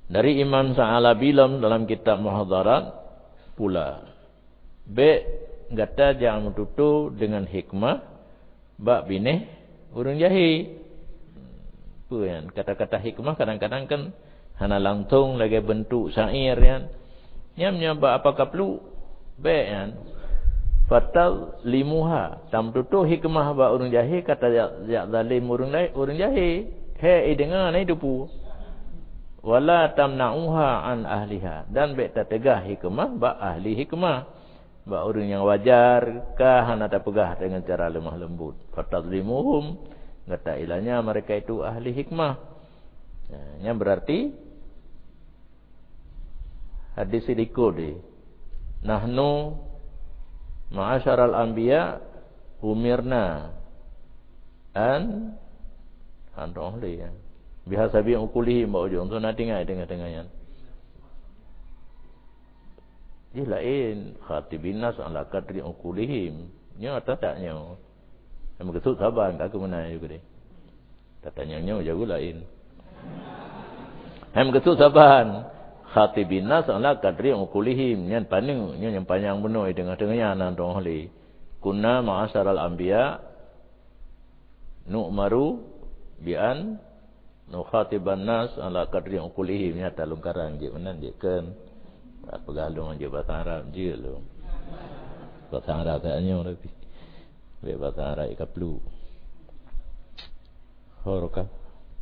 Dari Imam Sa'alabi dalam kitab Muhadharat pula. B kata jangan tutu dengan hikmah bak bineh urang jahil. Apa kan? Kata-kata hikmah kadang-kadang kan hana langsung lagi bentuk syair kan. Nyamnya bak apakah perlu? B kan. Fatal limuha. Tam tutu hikmah bak urang jahil kata ya zalim urang jahil. He dengar ni dupu. Wala tamna'uha an ahliha. Dan baik tak tegah hikmah bak ahli hikmah. Bak orang yang wajar kah hana tak pegah dengan cara lemah lembut. Fatadlimuhum. Kata ilahnya mereka itu ahli hikmah. Yang berarti hadis idiko di. Nahnu ma'asyaral anbiya umirna an rohli ya. Biasa bi ukulihim bau ujung tu nak dengar dengar-dengarnya. Dia lain khatibin nas ala qadri ukulihim. Nya taknya. Sama kesut sabar tak ke mana juga deh. Tatanya nya jago lain. Ham kesut sabar khatibin nas ala qadri ukulihim. Nya paning nya yang panjang benar dengar-dengarnya nan rohli. Kunna ma'asyaral anbiya nu'maru bi'an nukhatiban nas ala qadri uqulihim. Nyata lungkaran je menan je kan apa galung je bahasa Arab je lu bahasa Arab taknya lebih be bahasa Arab ikaplu horoka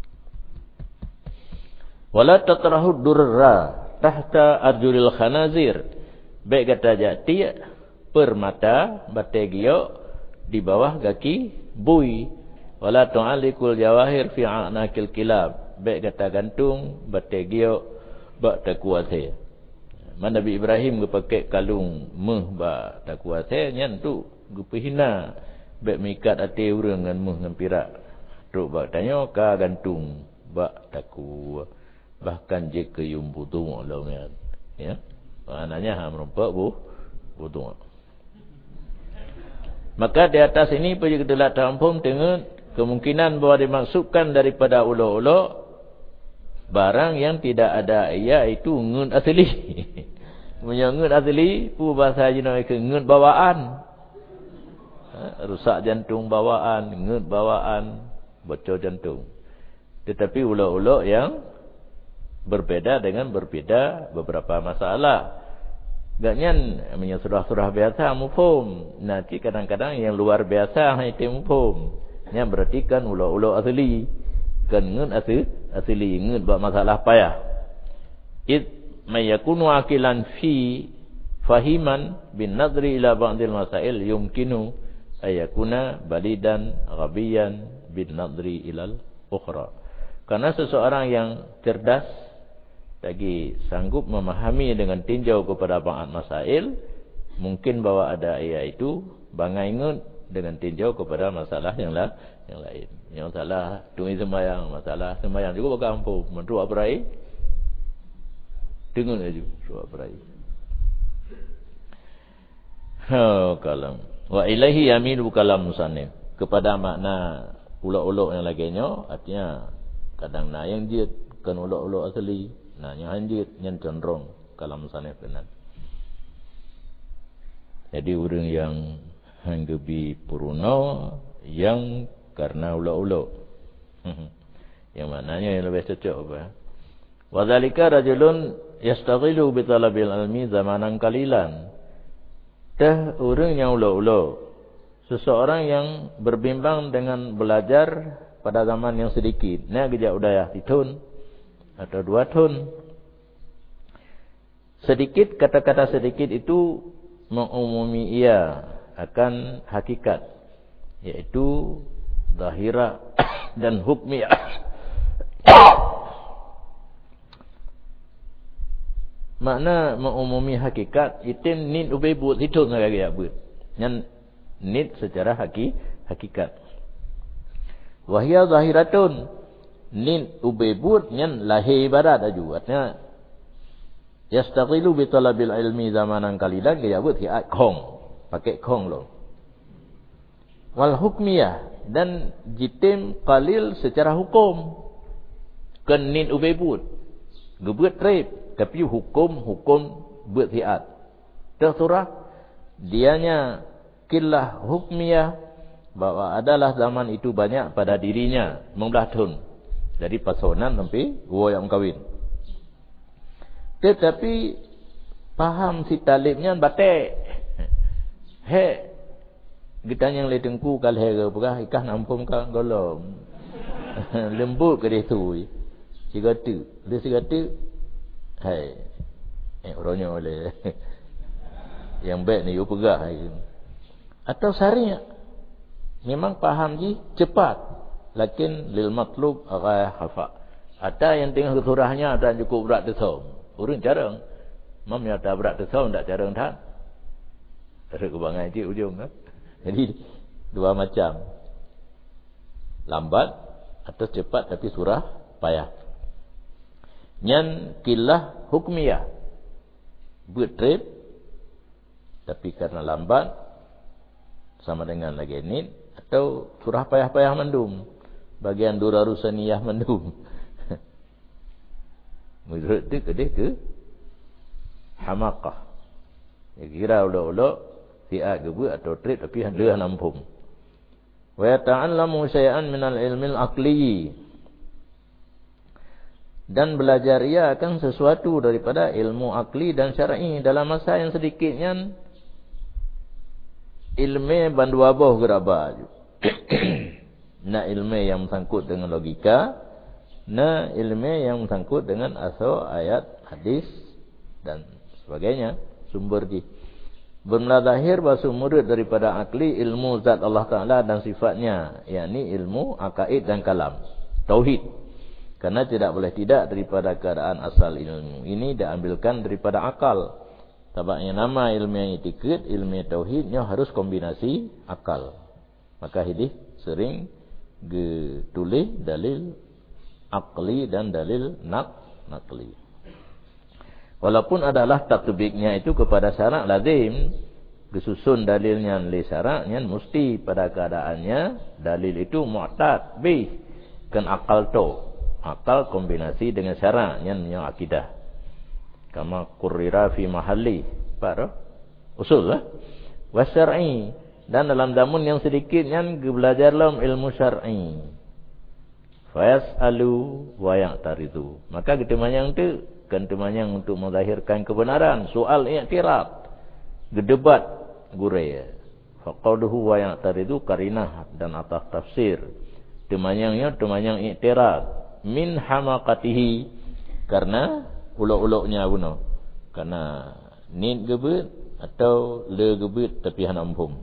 wala tatrahu durra tahta arjulil khanazir be kata jati permata bategio di bawah kaki bui. Wala tu'alikul jawahir fi a'naqil kilab. Baik kata gantung bategio bak takuase. Man Nabi Ibrahim pakai kalung meh bak takuase nyan tu gupihina baik mikat ate urang ngan meh ngan pirak. Tok bak tanya ka gantung bak taku. Bahkan je ke yumbutung Allah ya. Maknanya ha merompak butung. Maka di atas ini perlu kita tampung dengan kemungkinan bahawa dimaksudkan daripada uluk-uluk barang yang tidak ada iaitu ngun asli. Punya ngun asli pu bahasa Cina ke ngun bawaan. Rusak jantung bawaan, ngun bawaan, bocor jantung. Tetapi uluk-uluk yang berbeda dengan berbeda beberapa masalah. Gaknya punya surah-surah biasa mufhum. Nanti kadang-kadang yang luar biasa itu mufhum. Yang berarti kan uluk-uluk asli. Kan ngun asli. Ngun buat masalah payah. Id mayakunu akilan fi fahiman bin nadri ila ba'dil masail yumkinu ayakuna balidan ghabiyan bin nadri ilal ukhra. Karena seseorang yang cerdas lagi sanggup memahami dengan tinjau kepada ba'd masail, mungkin bahawa ada iaitu bangai ngun dengan tinjau kepada masalah yang lain. Yang salah tunggu sembahyang, masalah sembahyang juga bakal ampuh. Menurut berai dengar aja suap berai. Kalam. Wa ilaihi yamilu kalam musannif. Kepada makna uluk-uluk yang lainnya, artinya kadang na yang jid kan uluk-uluk asli, nah yang hanjit yang cenderung kalam musannif benar. Jadi orang yang hanggebi puruna yang karena uluk-uluk. Yang maknanya yang lebih cocok apa? Wa dzalika rajulun yastaghilu bi talabil ilmi zamanan qalilan. Dah orang yang uluk-uluk. Seseorang yang berbimbang dengan belajar pada zaman yang sedikit. Ni agak udayah ditun atau 2 tahun. Sedikit, kata-kata sedikit itu mengumumi ia akan hakikat, yaitu zahirah dan hukmiyah. Makna mengumumi hakikat itu nit ubay buat itu nak gaya buat. Yang nit secara hakikat. Wahya zahiratun nit ubay buat yang lahir ibarat aju. Artinya yastaghilu bi talabil ilmi zamanan qalilan gaya buat hiat kong. Pakai kong loh. Wal hukmiyah dan jitim qalil secara hukum. Kan nit ubay buat. Gebuat trip. Tapi hukum buat hiat. Tersurah. Dianya killah hukmiyah. Bahawa adalah zaman itu banyak pada dirinya. 15 tahun. Jadi pasonan sampai gua yang kahwin. Tetapi paham si talibnya batik. Hei. Kita yang letengku kalau hera perah ikah nampum kan golong. Lembut ke dia tu. Sigatu. Dia sigatu. Hai. Orangnya oleh. Yang baik ni you perah. Atau sari. Memang paham je cepat. Lakin lil matlub agak khafa. Ada yang tengah kesurahnya ada cukup berat desam. Urang jarang. Mam yang tak berat desam tak jarang tak. Ada kebangai je ujung kan. Jadi dua macam. Lambat atau cepat tapi surah payah. Nyan killah hukmiyah. Bertrip tapi karena lambat sama dengan lagi ini atau surah payah-payah mendum. Bagian durarusaniyah mendum. Menurut dia ke hamakah. Kira ulok-ulok siat gebu atau trip tapi dia nampung. Wa yata'allamu syai'an minal ilmil aqli. Dan belajar ia akan sesuatu daripada ilmu akli dan syar'i dalam masa yang sedikitnya ilmu bandu abah geraba. Na ilmu yang sangkut dengan logika, na ilmu yang sangkut dengan asal ayat hadis dan sebagainya sumber di bermula lahir bahasa murid daripada akli ilmu zat Allah Ta'ala dan sifatnya, yakni ilmu akaid dan kalam tauhid. Karena tidak boleh tidak daripada keadaan asal ilmu ini diambilkan daripada akal. Sebabnya nama ilmu yang itikad, ilmu tauhidnya harus kombinasi akal. Maka ini sering tulis dalil akli dan dalil nakli. Walaupun adalah tatbiknya itu kepada syarak lazim, disusun dalilnya li syaraknya mesti pada keadaannya dalil itu mu'tad bih kan akal to. Akal kombinasi dengan syaraknya yang akidah. Kama qurrira fi mahalli. Para usul lah. Wa syar'i dan dalam damun yang sedikitnya belajar dalam ilmu syar'i. Fayasalu wa ya'taridu. Maka kita manyang tu kan temanyang untuk menzahirkan kebenaran, soal i'tirad, gedebat guraya. Faqauluhu wa ya'taridu karinah dan atas tafsir. Temanyangnya temanyang i'tirad min hamaqatihi karena ulok-uloknya buno. Karena nit gebet atau le gebet tapi hana umpum.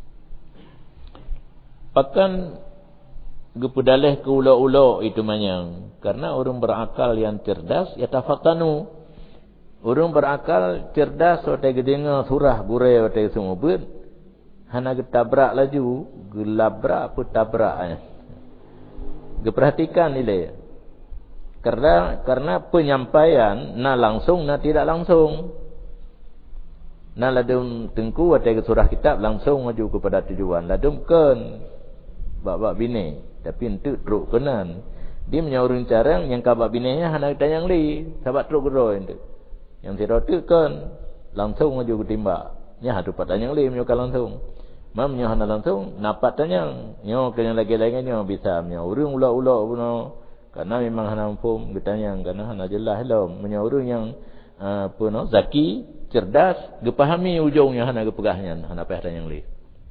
Pakan gepedaleh ke ulok-ulok itu manyang. Karena orang berakal yang cerdas yatafattanu. Orang berakal cerdas waktu gedengar surah gurai waktu semua ber hana getabrak laju, gelabrak pun tabrak. Geperhatikan nilai. Karena penyampaian na langsung na tidak langsung. Na ladum tengku waktu surah kitab langsung maju kepada tujuan. Ladum kan bab-bab bini tapi untuk teruk kenan. Dia menyaurun carang yang kabak binanya hana kita yang li sahabat teruk gero itu. Yang tidak tu kan langsung maju ke timbak. Nya hadu pat yang li menyokan langsung. Mam nya hana langsung napat tanyang. Nyo kena lagi-lagi nyo bisa menyaurun ulak-ulak puno. Karena memang hana umpum getanyang karena hana jelas lah menyaurun yang puno zaki, cerdas, gepahami ujungnya hana gepegahnya, hana payah tanyang li.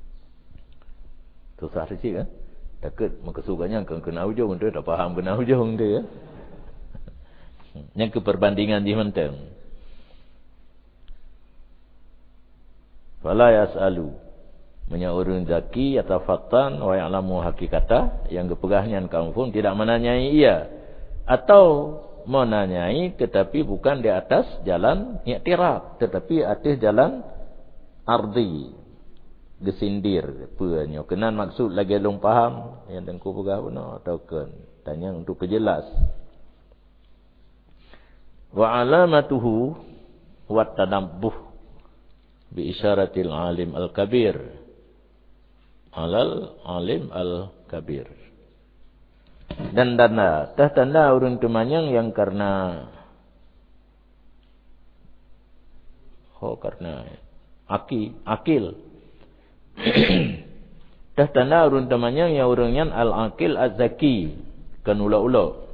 Susah sikit kan? Takut maksugannya kena ujung dia tak faham kena ujung dia. Yang keperbandingan di menteng. Fala yasalu menyaurun zaki atau fatan wa ya'lamu hakikata yang kepegahnya kaum pun tidak menanyai ia atau menanyai tetapi bukan di atas jalan i'tiraf tetapi atas jalan ardi gesindir puanyo kenan maksud lagi long paham yang tengku pegah benar atau kan tanya untuk kejelas wa alamatuhu wa tadabbuh bi isyaratil alim al kabir alal alim al kabir dan tanda orang temanyang yang karena karena akil. Dah tanda urun temannya yang urunnya al-akil az-zaki. Kan ula-ula.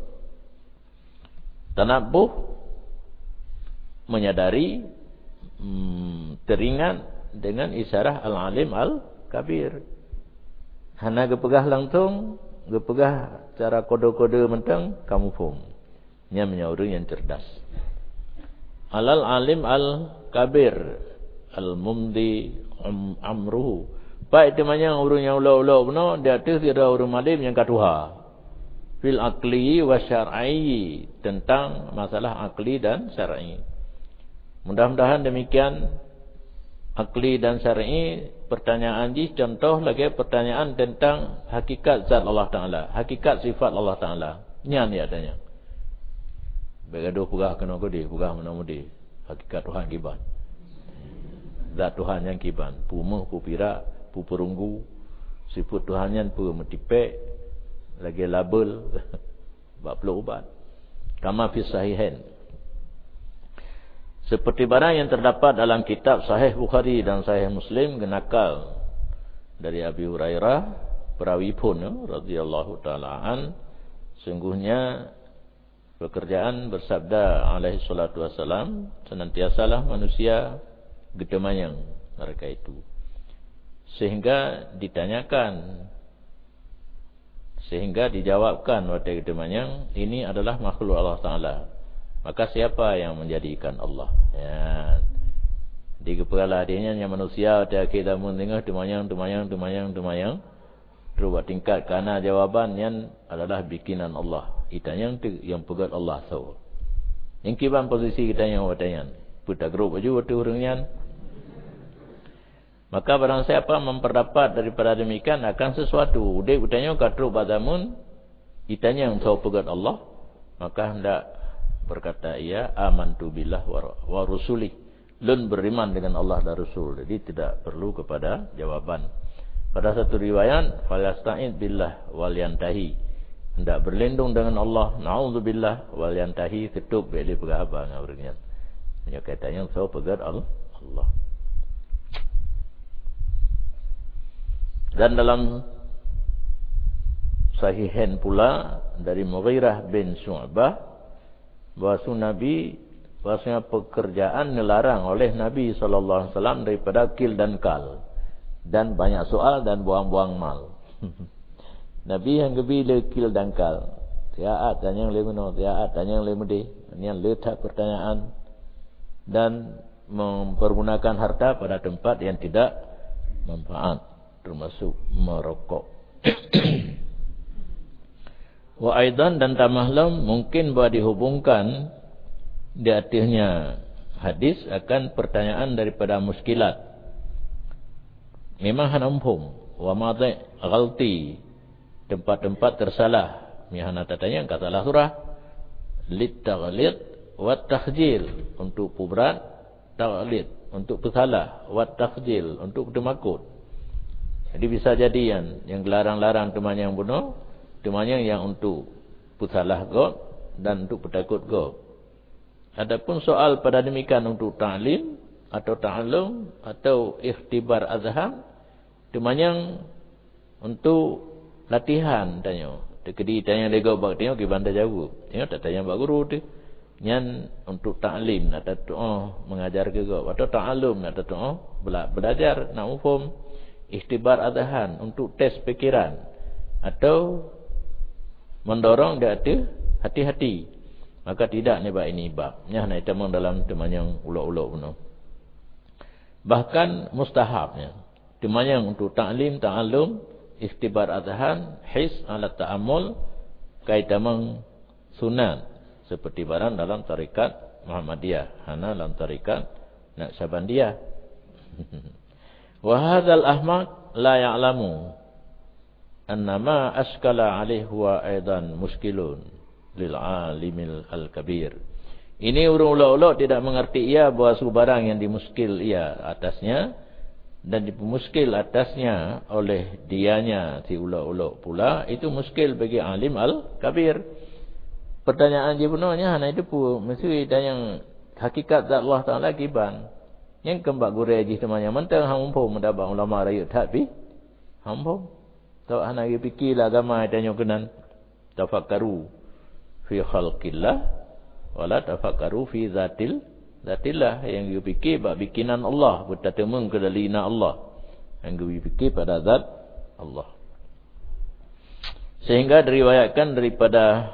Tanabuh menyadari teringat dengan isyarah al-alim al-kabir. Hana gepegah langsung, gepegah cara kode-kode mentang kamu faham. Nya menyaurung yang cerdas. Alal alim al-kabir al-mumdi amruhu. Baik temannya urung yang ula-ula benar, dia tu tidak urung alim yang katuha. Fil akli wa syar'i, tentang masalah akli dan syar'i. Mudah-mudahan demikian akli dan syar'i pertanyaan ji contoh lagi pertanyaan tentang hakikat zat Allah Taala, hakikat sifat Allah Taala. Nyan dia tanya. Begaduh pugah kena gede, pugah menamudi hakikat Tuhan kiban. Zat Tuhan yang kiban, pumuh pupira, puperunggu, sifat Tuhan yang pu metipek, lagi label 40 ubat. Kama fi sahihain. Seperti barang yang terdapat dalam kitab Sahih Bukhari dan Sahih Muslim genakal dari Abi Hurairah perawi pun radhiyallahu taala an, sungguhnya pekerjaan bersabda alaihi salatu wasalam, senantiasalah manusia gedemayang mereka itu. Sehingga ditanyakan, sehingga dijawabkan pada gedemayang, ini adalah makhluk Allah Taala. Maka siapa yang menjadikan Allah? Ya. Di kepala adanya yang manusia ada kita mendengar demayang. Terus tingkat karena jawaban yang adalah bikinan Allah. Itanya yang pegat Allah tahu. Yang kiban posisi kita yang wadayan. Putar grup baju waktu orangnya. Maka barang siapa memperdapat daripada demikian akan sesuatu. Dia utanya katru padamun. Itanya yang tahu pegat Allah. Maka hendak berkata ia amantu billah wa rusuli, lun beriman dengan Allah dan Rasul. Jadi tidak perlu kepada jawaban. Pada satu riwayat falasta'id billah wal yantahi, hendak berlindung dengan Allah, naudzubillah wal yantahi, tutup beli berapa ngaurnya. Punya katanya so pegat Allah. Dan dalam sahihain pula dari Mughirah bin Syu'bah bahwasanya pekerjaan dilarang oleh Nabi SAW daripada kil dan kal, dan banyak soal dan buang-buang mal. Nabi yang gebila kil dan kal, tiaat dan yang lemeno, tiaat dan yang lemedi, yang letak pertanyaan dan mempergunakan harta pada tempat yang tidak manfaat, termasuk merokok. Wa aidan dan tamahlam mungkin bahwa dihubungkan di akhirnya hadis akan pertanyaan daripada muskilat. Memang hanamhum wa madai ghalti, tempat-tempat tersalah. Mihana tatanya kata salah surah lit taghlid wa takhjil, untuk puberat, taghlid untuk bersalah, wa takhjil untuk bermakut. Jadi bisa jadi yang dilarang-larang teman yang bunuh, temannya yang untuk pusalah go dan untuk bertakut go. Adapun soal pada demikian untuk ta'lim atau ta'allum atau ikhtibar azham, temannya untuk latihan tanya. Dekedi tanya lego bak tengok ke bandar jauh. Tengok tak tanya bak guru tu. Nyan untuk ta'lim atau doa mengajar ke go atau ta'allum atau doa belajar nak faham. Ikhtibar azhan untuk tes fikiran atau mendorong dia ada hati-hati, maka tidak ni bab ini bab nya nak temang dalam teman yang ulak-ulak benar. Bahkan mustahabnya teman yang untuk ta'lim ta'allum ikhtibar azhan his ala ta'ammul kaitamang sunat seperti barang dalam tarekat Muhammadiyah, hana dalam tarekat Naqsyabandiyah. Wa hadzal ahmaq la ya'lamu annama askala alaihi wa aidan muskilun lil alimil al-kabir. Ini ulama-ulama tidak mengerti ia bahawa sebarang yang dimuskil ia atasnya dan dimuskil atasnya oleh dianya si ulama-ulama pula, itu muskil bagi alim al-kabir. Pertanyaan sebenarnya hanya itu pun mesti dan yang hakikat zat Allah Taala kiban. Yang kembak gurih haji temannya. Mentang hampung mendapat ulama raya tak pi. Hampung. Tak hanya fikirlah agama tanya kenan. Tafakkaru fi khalqillah. Wala tafakkaru fi zatillah. Yang fikir bak bikinan Allah. Bertatemung ke dalina Allah. Yang fikir pada zat Allah. Sehingga diriwayatkan daripada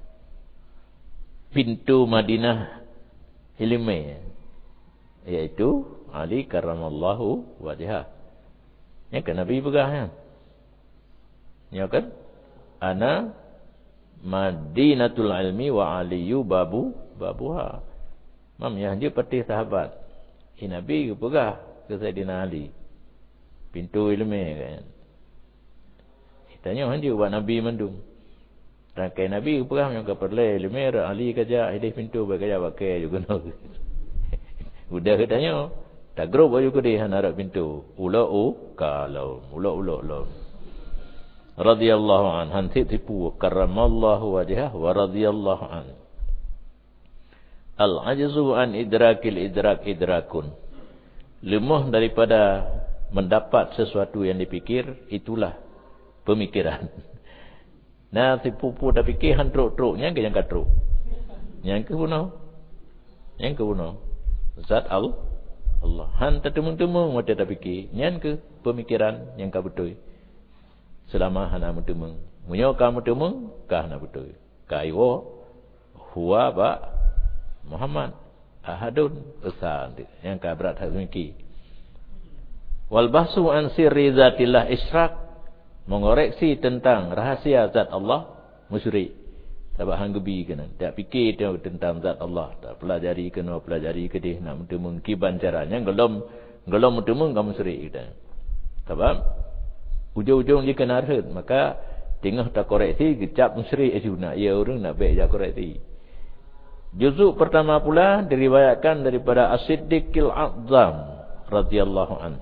pintu Madinah ilmi, iaitu Ali karramallahu wajhah. Ya kan Nabi pegang kan? Ya kan? Ana Madinatul ilmi wa aliyu babuha. Mam ya dia peti sahabat. Nabi pegang ke Sayyidina Ali. Pintu ilmi kan. Tanya hanji buat Nabi mandum. Rangkai Nabi perang yang keperlai lemir Ali kerja hidup pintu berkerja pakai juga nak. Udah katanya tak grup baju ke dia harap pintu. Ulau kalau ulau. Radhiyallahu an hanti tipu karramallahu wajhah wa radhiyallahu an. Al-ajzu an idrakil idrakun. Lemah daripada mendapat sesuatu yang dipikir itulah pemikiran. Nah, si pupu dah fikir han truk-truknya ke yang katruk. Yang ke bunuh. Zat Allah. Han tertemung-temung macam dah fikir. Yang ke pemikiran yang ka betul. Selama hana mutemung. Munyo ka mutemung ka hana betul. Kaiwo huwa ba Muhammad ahadun usan yang ka berat hazmiki. Wal bahsu an sirri zatillah israk. Mengoreksi tentang rahasia zat Allah musyrik. Sebab hang gebi kena. Tak fikir tentang zat Allah. Tak pelajari kena pelajari ke dia nak mentemung kiban caranya gelom mentemung kamu musyrik kita. Sebab ujung-ujung dia kena arhad, maka tengah tak koreksi gecap musyrik nak ya orang nak baik jak koreksi. Juzuk pertama pula diriwayatkan daripada As-Siddiqil A'zam radhiyallahu anhu.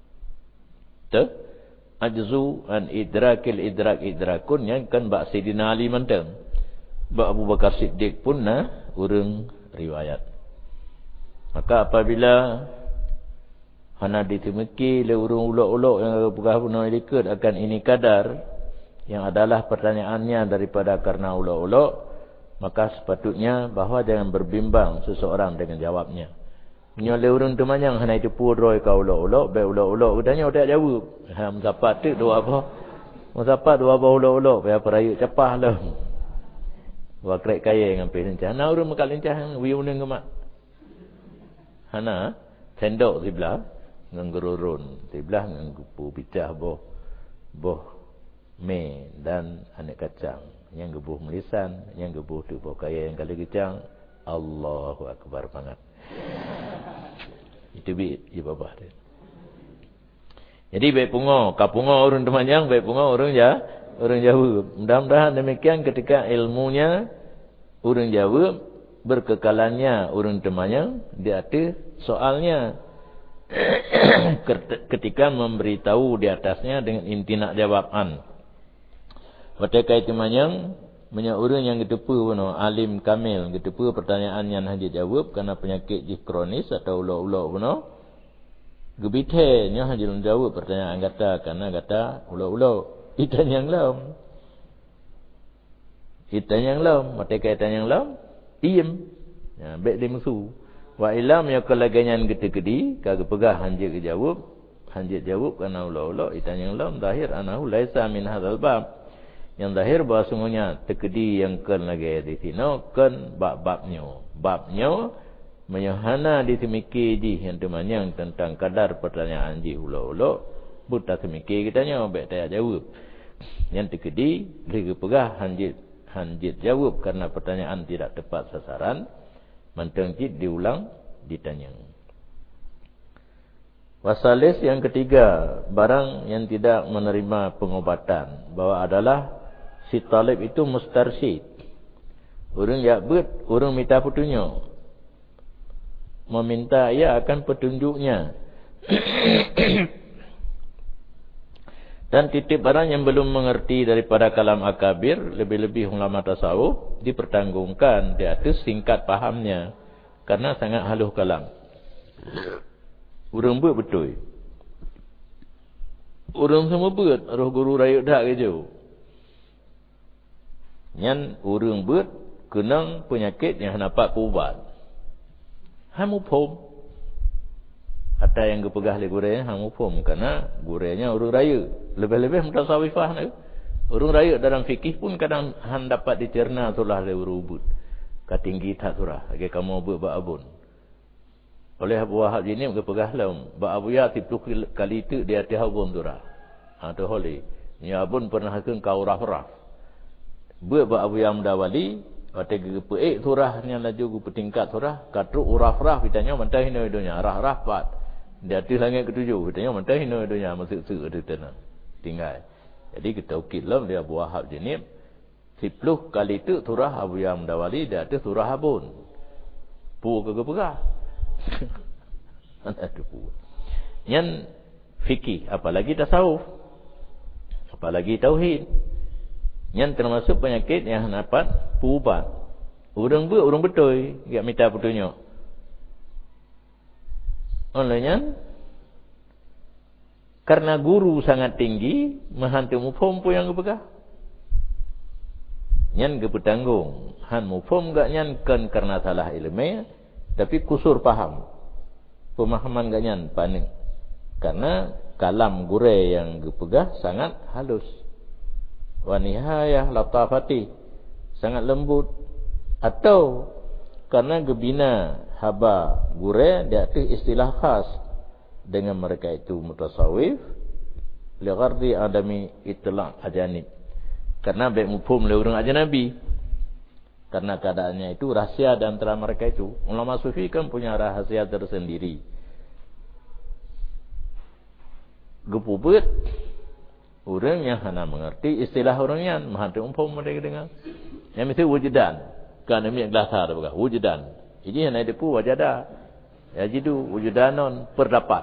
Ajzu an idrakil idrakun yang kan bak Sayyidina Ali manteng. Bak Abu Bakar Siddiq pun urang riwayat. Maka apabila hana ditemeki le urang ulok-ulok yang pegah punah ikut akan ini kadar yang adalah pertanyaannya daripada karena ulok-ulok, maka sepatutnya bahawa jangan berbimbang seseorang dengan jawabnya. Nyole urang temanyang hana itu puroi ka ulok-ulok, baik ulok-ulok udahnya tak jawab. Ha mendapat tu dua apa? Mendapat dua apa ulok-ulok, payah perayuk capah lah. Wa krek kaya ngampe lencah. Nah urang makal lencah wi uneng kemak. Hana sendok sebelah nggerurun, sebelah nggupu picah boh me dan anak kacang. Yang gebuh melisan, yang gebuh tu boh kaya yang kali kecang. Allahu akbar banget. Itu bi babah dia. Jadi baik pungo, kapungo urang temanjang, baik pungo urang Jawa. Mudah-mudahan demikian ketika ilmunya urang Jawa, berkekalannya urang temanjang di atas soalnya. Ketika memberitahu di atasnya dengan intinak jawaban. Ketika itu temanjang banyak orang yang getepu alim kamil getepu pertanyaan yang hanya jawab karena penyakit kronis atau ulok-ulok gebithe nya hanya jawab pertanyaan kata karena kata ulok-ulok itan yang lam mata kaitan yang lam diem ya baik dia musuh wa ilam ya kalaganyan gede-gede kagak pegah hanya jawab karena ulok-ulok itan yang lam zahir anahu laisa min hadzal bab. Yang zahir bahawa sungguhnya tekedi yang kan lagi di sini kan babnya menyahana di semiki di yang temanyang tentang kadar pertanyaan di ulo-ulo buta semiki kitanya baik tak jawab yang tekedi lagi pegah hanjit jawab karena pertanyaan tidak tepat sasaran mentang jid diulang ditanya. Wasalis yang ketiga, barang yang tidak menerima pengobatan bahwa adalah si talib itu mustarsyid. Orang yakbut, orang minta petunjuk. Meminta ia akan petunjuknya. Dan titip barang yang belum mengerti daripada kalam akabir, lebih-lebih ulama tasawuf, dipertanggungkan di atas singkat pahamnya. Karena sangat halus kalam. Urang buat betul. Urang semua buat. Roh guru raya dah kerja. Yang urang buat kenang penyakit yang dapat ubat. Hamu pom. Hatta yang kepegah le gurenya hamu pom. Karena gurenya urang raya. Lebih-lebih mutasawifah ni. Urang raya dalam fikih pun kadang han dapat dicerna tulah le urang buat. Katinggi tak surah. Lagi kamu buat ba'abun. Oleh Abu Wahab jenis kepegah lam. Ba'abuya 10 kali itu dia tihabun surah. Tu holih. Nya abun pernah ke kau raf-raf. Buat ba'abuya mudawali. Waktu kepeik surahnya laju petingkat surah. Katruk uraf-raf. Ditanya mentah hina hidunya. Raf-raf pat. Dia tu langit ketujuh. Ditanya mentah hina hidunya. Masuk-suk ada tanah. Tinggal. Jadi kita ukit lam dia Abu Wahab jenis. 10 kali itu surah Abu Yang Mudawali dia ada surah Abun. Pu ke pegah. Mana ada pu. Yang fikih, apalagi tasawuf. Apalagi tauhid. Yang termasuk penyakit yang dapat ubat. Urang buat urang betul, enggak minta petunjuk. Olehnya karena guru sangat tinggi, menghantu mufhum pun yang kepegah. Nyan ke petanggung. Han mufhum gak nyan kan karena salah ilmu, tapi kusur paham. Pemahaman gak nyan panik. Karena kalam gure yang kepegah sangat halus. Wa nihayah latafati. Sangat lembut. Atau karena gebina haba gure dia tu istilah khas dengan mereka itu mutasawif li ghardi adami itla' ajanib. Karena baik mufhum oleh orang ajnabi. Karena keadaannya itu rahsia di antara mereka itu. Ulama sufi kan punya rahasia tersendiri. Gepubut orang yang hanya mengerti istilah orang yang menghadap mufhum mereka dengar. Yang mesti wujudan. Kan ini yang gelasar bukan wujudan. Ini yang ada pu wajada. Ya jidu wujudanon perdapat.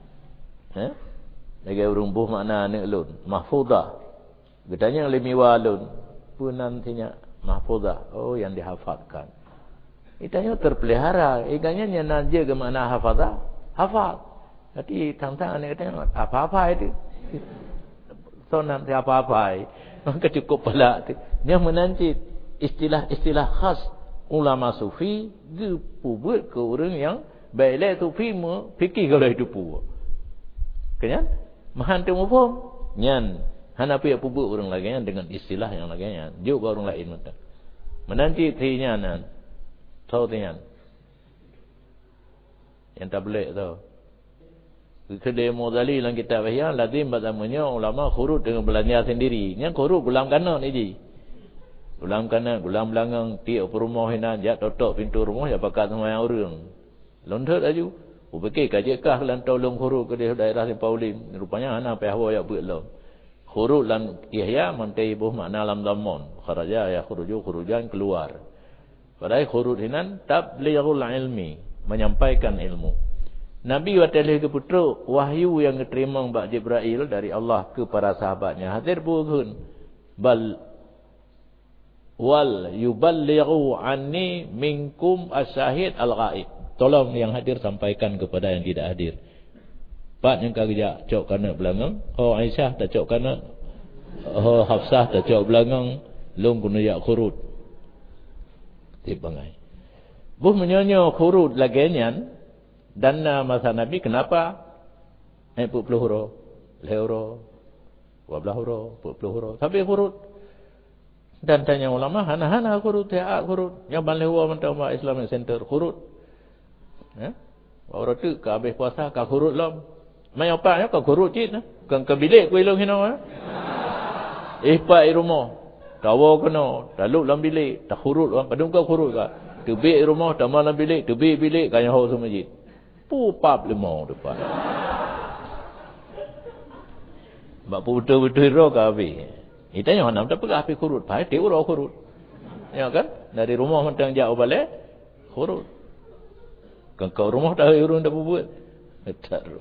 Lagi urung buh makna ni ulun mahfudah. Gedanya oleh miwalun pun nantinya mahfudah. Oh yang dihafalkan. Itanya terpelihara. Iganya yang naja ke mana hafadah? Hafal. Jadi tang-tang ni katanya apa-apa itu. So nanti apa-apa. Maka cukup pula. Dia menancit istilah-istilah khas ulama sufi. Buat ke orang yang baiklah sufi fikir kalau itu pu. Kenyan? Mahantu mufhum. Nyan. Hanapi apa buat orang lagi dengan istilah yang laginya. Juga orang lain mata. Menanti tinya nan. Tahu tinya. Yang tak boleh tahu. Kedai modali dalam kitab Ihya lazim pertamanya ulama khurut dengan belanja sendiri. Yang khurut gulam kanan ni. Gulam kanan, gulam belakang, tiap rumah hina jak tutup pintu rumah ya pakat semua yang orang. Lontot aju. Upekeh kajekah lan tolong khurut ke daerah Paulim. Rupanya ana pehwa ya buat lo. Khurut lan Ihya mantai buh makna lam damon. Kharaja ya khuruju khurujan keluar. Padahal khurut hinan tablighul ilmi, menyampaikan ilmu. Nabi watali ke putra wahyu yang diterima Mbak Jibril dari Allah ke para sahabatnya. Hadir buhun bal wal yuballighu anni minkum asyahid al-ghaib. Tolong yang hadir sampaikan kepada yang tidak hadir. Pak yang kerja cok kana belakang, oh Aisyah tak cok kana, oh Hafsah tak cok belakang, long guna ya khurut. Tibangai. Buh menyonyo khurut lagenyan dan masa Nabi kenapa? 40 huruf, lehuro, 12 huruf, 40 huruf, sampai khurut. Dan tanya ulama, hana khurut, ya khurut. Yang balehwa mentama Islamic Center khurut. Ya? Orang tu ke habis puasa ka khurut lam. Mai apa ya ka khurut cit nah. Kan ke bilik ku ilung hina ah. Pak rumah. Tawa kena, taluk dalam bilik, tak khurut orang padung ka khurut ka. Tebik rumah, tamal dalam bilik, tebik bilik kaya hau sama masjid. Pupap lemau depan. Bak betul-betul ro ka habis. Itanya hanam tak pegah habis khurut, pai teu ro khurut. Ya kan? Dari rumah mentang jauh balik khurut. Kan kau rumah dah urung dah buat. Tak.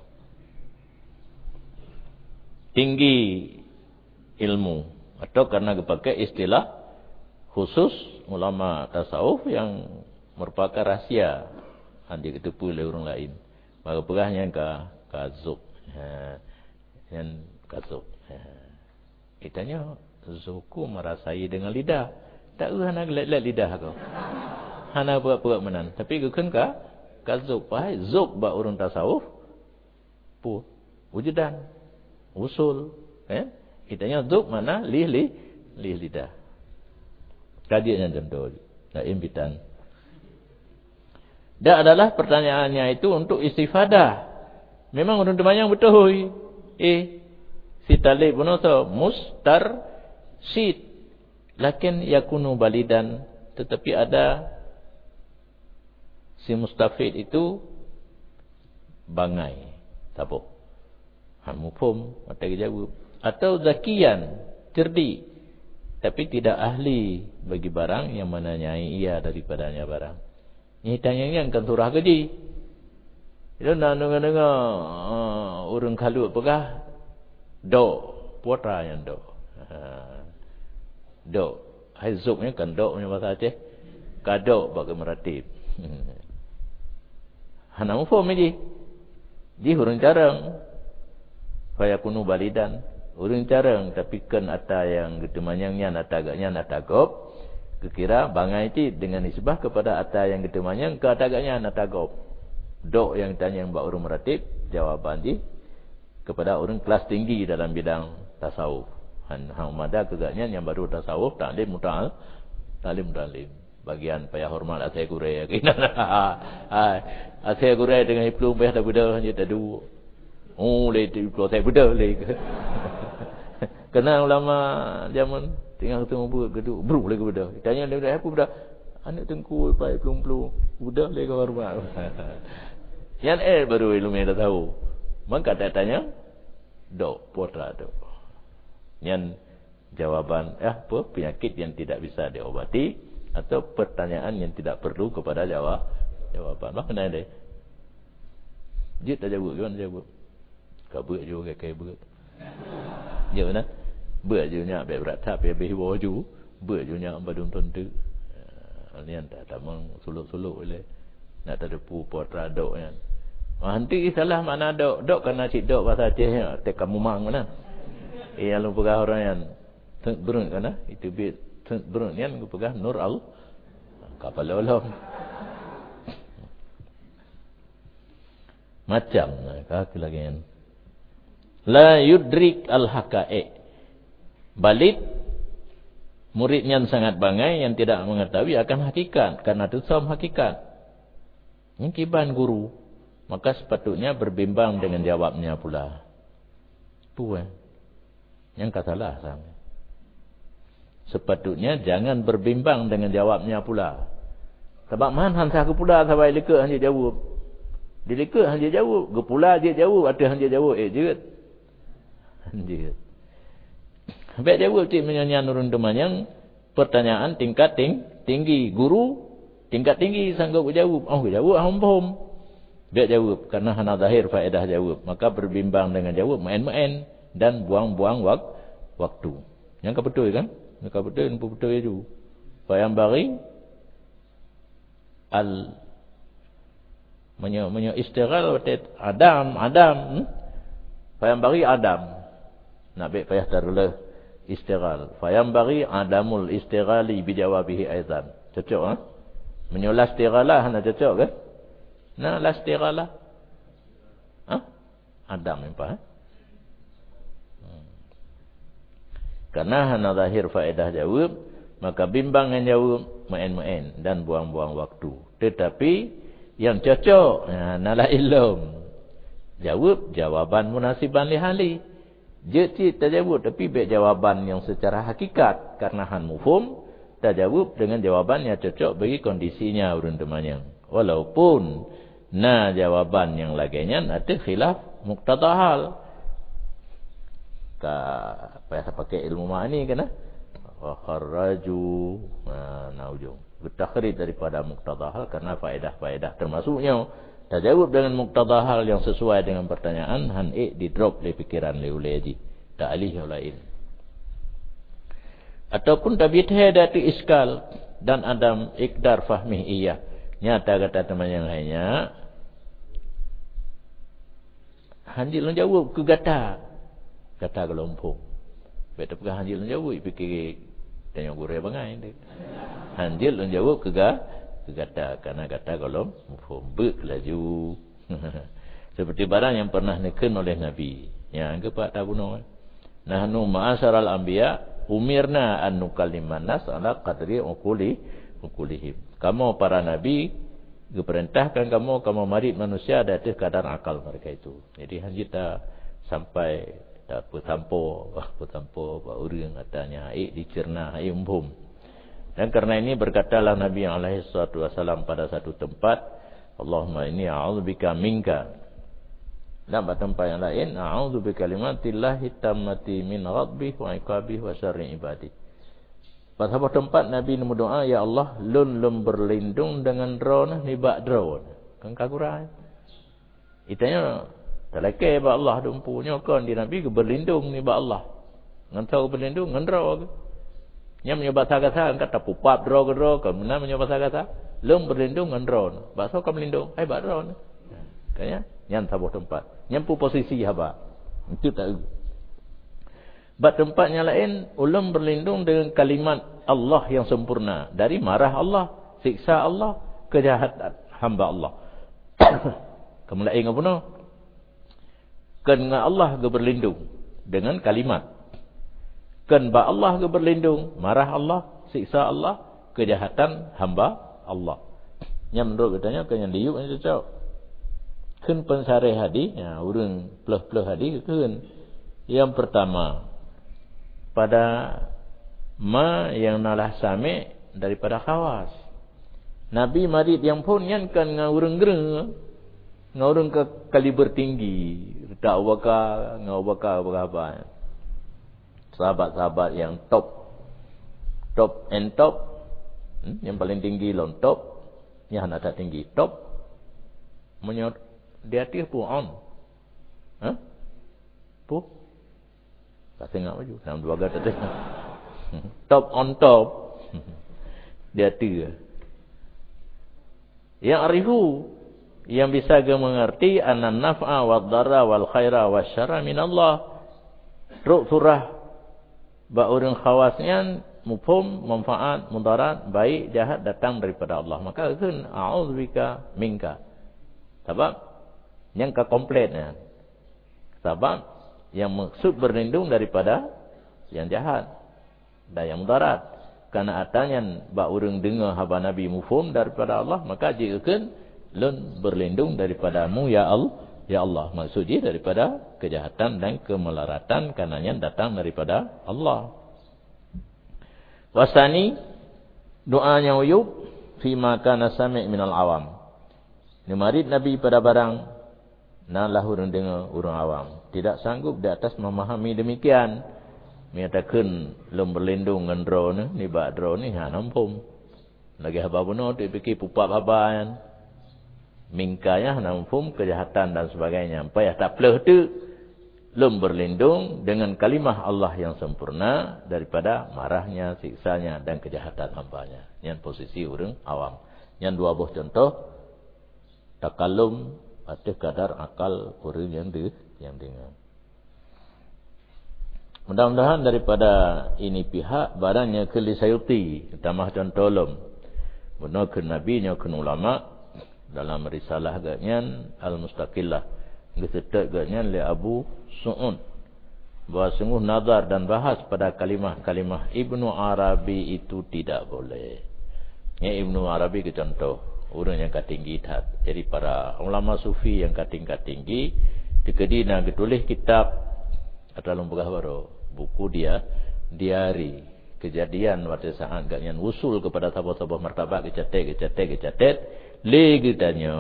Tinggi ilmu atau karena dipakai istilah khusus ulama tasawuf yang merupakan rahsia andi ketepu oleh orang lain. Maka perahnya kazuk. Yang kazuk. Itanya zuku merasai dengan lidah. Tak hana gelat lidah kau. Hana buat menan. Tapi gukan kazuk. Pahai zuk ba urang tasawuf. Wujudan. Usul. Itanya zuk mana lih lidah. Kajiannya contoh. Nah, impitan. Dah adalah pertanyaannya itu untuk istifadah. Memang orang temanyang betul. Si talib bunoto mustar sid. Lakin yakunu balidan. Tetapi ada si mustafid itu bangai. Tabuk. Mufhum. Mata jawab. Atau zakian. Cerdik. Tapi tidak ahli bagi barang yang menanyai ia daripadanya barang. Ini tanya yang kan surah gaji. Itu nak dengar orang kalut apakah? Dok. Putra yang dok. Dok. Haizuknya kan dok punya bahasa Aceh. Kadok bagi meratib. Hana mufhum ini. Di hurung carang. Fayakunu balidan. Hurung carang. Tapi kan ada yang getemanyangnya natagaknya natagop. Kekira bangai itu dengan nisbah kepada atta yang ketemanya ke atagaknya natagop. Dok yang tanya yang buat urung meratib, jawaban di kepada orang kelas tinggi dalam bidang tasawuf. Hang mada kegaknya yang baru tasawuf, taklim mutalim. Bagian payah hormat asai kurai. Asai kurai dengan hiplung payah tak beda hanya tak dua. Le tu saya beda le. Kenal ulama zaman tengah ketemu geduk bro lagi budak. Tanya dia apa budak? Anak tengku pai pelung-pelung. Budak lagi hormat. Yang baru ilmu dah tahu. Maka tanya dok putra dok. Yang jawaban apa penyakit yang tidak bisa diobati atau pertanyaan yang tidak perlu kepada jawaban. Mana dia? Dia tak jawab, gimana jawab? Kau buat juga kayak buat. Jawab mana? Buat je nya berat tapi behiwa ju buat je nya badung tentu ni anda tak meng suluk-suluk oleh nak ada putra dok kan nanti salah mana dok kena cik dok bahasa Aceh te kamu mang mana yang lu pegah orang yang berun kana itu bit berun yang lu pegah nur al kapal olom macam kah lagi la yudrik al haqaiq. Balid murid yang sangat bangai yang tidak mengetahui akan hakikat karena itu sama hakikat. Ini kiban guru, maka sepatutnya berbimbang dengan jawabnya pula. Tu yang kasalah sama. Sepatutnya jangan berbimbang dengan jawabnya pula. Sebab man hansa aku pula sampai leka hanya jawab. Dileka hanya jawab, gepula dia jawab, ada hanya jawab jeut. Jeut. Baik dia buat menyanyian urun temannya pertanyaan tingkat tinggi guru tingkat tinggi sanggup jawab. Jawab hom. Baik jawab karena hana zahir faedah jawab. Maka berbimbang dengan jawab main-main dan buang-buang waktu. Yang betul kan? Yang betul itu. Bayang bari al menyo istighal Adam. Bayang bari Adam. Nak baik payah tarulah istighal. Fayambaghi adamul istighali bijawabihi aidan. Cocok ah? Menyolah istighalah nak cocok kan? Nah, la istighalah. Adam apa? Karena hana zahir faedah jawab, maka bimbang dengan jawab main-main dan buang-buang waktu. Tetapi yang cocok, nala ilm. Jawab jawaban munasiban lihali. Jadi terjawab tapi baik jawapan yang secara hakikat karena han mufhum terjawab dengan jawapan yang cocok bagi kondisinya urun temannya. Walaupun jawaban yang laginya ada khilaf muqtada hal. Payah pakai ilmu ma'ani kan? Kharaju ujung. Bertakhrij daripada muqtada hal karena faedah-faedah termasuknya terjawab dengan muqtada hal yang sesuai dengan pertanyaan han di drop di pikiran oleh ta'alih lain. Ataupun tabiat hadati iskal dan adam ikdar fahmih iya. Nyata kata teman yang lainnya Hanjil lang jawab ke gata. Gata ke lompong. Betul pegang hanjil lang jawab. Fikir tanya gurau bangai. Hanjil lang jawab ke gata. Karena gata ke lompong. Berkelaju. Seperti barang yang pernah neken oleh Nabi. Yang kepak tak bunuh. Nahnu ma'asyaral anbiya umirna an nukalliman nas ala qadri uqulihim. Kamu para nabi diperintahkan kamu marit manusia di atas kadar akal mereka itu. Jadi hanya tak sampai tak bertampo orang katanya dicerna umpum. Dan karena ini berkatalah Nabi alaihi wasallam pada satu tempat, Allahumma inni a'udzubika minka. Dan pada tempat yang lain, a'udzu bikalimatillahi tammati min ghadbihi wa iqabihi wa syarri ibadi. Pada sebuah tempat Nabi berdoa, ya Allah, lun berlindung dengan drone ni bak drone. Kan kagurai. Itanya terlekeh ba Allah dumpunya kan di Nabi ke berlindung ni ba Allah. Ngan tahu berlindung ngan drone. Nya menyoba sagasa angkat tapupap drone kan mana menyoba sagasa, lun berlindung ngan drone. Bakso kan berlindung, ai bak drone. Kaya yang sebuah tempat. Nyampu posisi haba. Itu tak. Bat tempatnya lain, ulum berlindung dengan kalimat Allah yang sempurna. Dari marah Allah, siksa Allah, kejahatan hamba Allah. Kamu lain apa no? Kena Allah ke berlindung dengan kalimat. Kena Allah ke berlindung, marah Allah, siksa Allah, kejahatan hamba Allah. Yang menurut katanya, kena diuk yang cocok. Kun pensare hadis, ya, urang pleh-pleh hadis kun. Yang pertama, pada ma yang nalah sami daripada khawas. Nabi marid yang pun yang kan ngurung gereng, ngurung ke kaliber tinggi, dakwaka, ngawaka berapa. Sahabat-sahabat yang top and top, yang paling tinggi lon top, yang ada tinggi top, menyot dia tiap pun on. Pu? Tak tengok baju. Dalam dua gata tengok. Top on top. Dia tiap. Yang arifu. Yang bisa mengerti. Anan naf'a wa dharra wal khaira wa syara minallah. Ruk surah. Ba orang khawasnya. Mufhum, manfaat, mudarat, baik, jahat datang daripada Allah. Maka kan a'udzubika minka. Sebab yang ke kompletnya. Sebab yang maksud berlindung daripada yang jahat dan yang mudarat. Karena atanya bak urang dengar haba Nabi mufhum daripada Allah, maka jika kan lun berlindung daripadamu ya Allah. Maksud dia daripada kejahatan dan kemelaratan karenanya datang daripada Allah. Wasani doanya uyub fima kana sami' minal awam. Nimarid Nabi pada barang nalah orang dengar orang awam. Tidak sanggup di atas memahami demikian. Menyatakan lom berlindung dengan drone ni bak drone ni nampum. Lagi haba bunuh tu fikir pupap haban. Mingkanya nampum kejahatan dan sebagainya. Payah tak peleh tu lom berlindung dengan kalimah Allah yang sempurna daripada marahnya, siksanya dan kejahatan hambanya. Yang posisi orang awam. Yang dua buah contoh takalum ada kadar akal orang yang dengar. Mudah-mudahan daripada ini pihak barangnya keli sayuti tamah contoh lom. Benar ke Nabi nya ke ulama dalam risalah ganyan al-mustaqillah. Gesetak ganyan li Abu Su'ud. Bahawa sungguh nazar dan bahas pada kalimah-kalimah Ibnu Arabi itu tidak boleh. Ya Ibnu Arabi ke contoh. Orang yang katinggi tat. Jadi para ulama sufi yang kating-katinggi dikedi nak tulis kitab atau lembaga baru buku dia diari kejadian pada saat ganyan usul kepada sahabat-sahabat martabat kecatet lagi tanya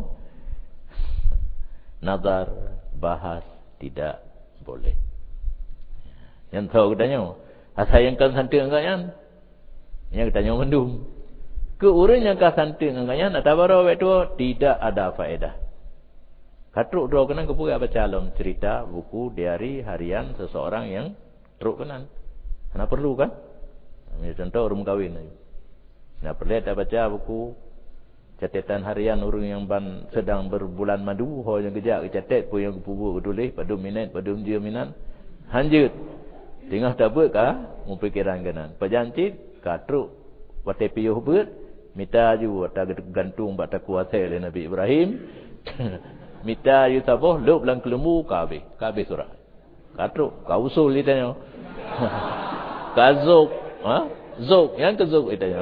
nazar bahas tidak boleh. Yang tahu katanya asayangkan santai enggaknya yang katanya mendung ke orang yang kah santai dengan atau baru itu tidak ada faedah. Katruk dua kenan kepugai baca alam cerita buku diari harian seseorang yang truk kenan. Karena perlu kan? Contoh orang kahwin. Nah perlu ada baca buku Catatan harian orang yang sedang berbulan madu, ho yang kejak catat pun yang pupuk tulis pada minat pada minat. Hanjut. Tengah tak buat kah? Mu pikiran kanan. Pajancit katruk wate piyuh bet, mita ju wata gantung bata kuasa oleh Nabi Ibrahim. Mita ju taboh lop lang kelembu kabeh surah. Katruk kau usul ditanya. Kazuk, zuk, yang kezuk ditanya.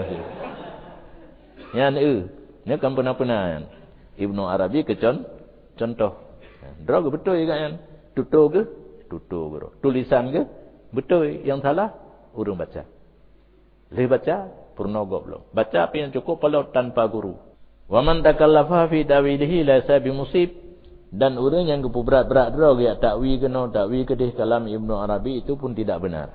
Yang nya kan pernah Ibnu Arabi ke contoh. Drog betul juga yang tutur ke? Tutur ke. Tulisan ke? Betul, yang salah urung baca. Lebih baca purnogo belum. Baca apa yang cukup kalau tanpa guru. Wa man takallafa fi dawilihi la sabi musib, dan orang yang berat-berat drog ya takwi kedih kalam Ibnu Arabi itu pun tidak benar.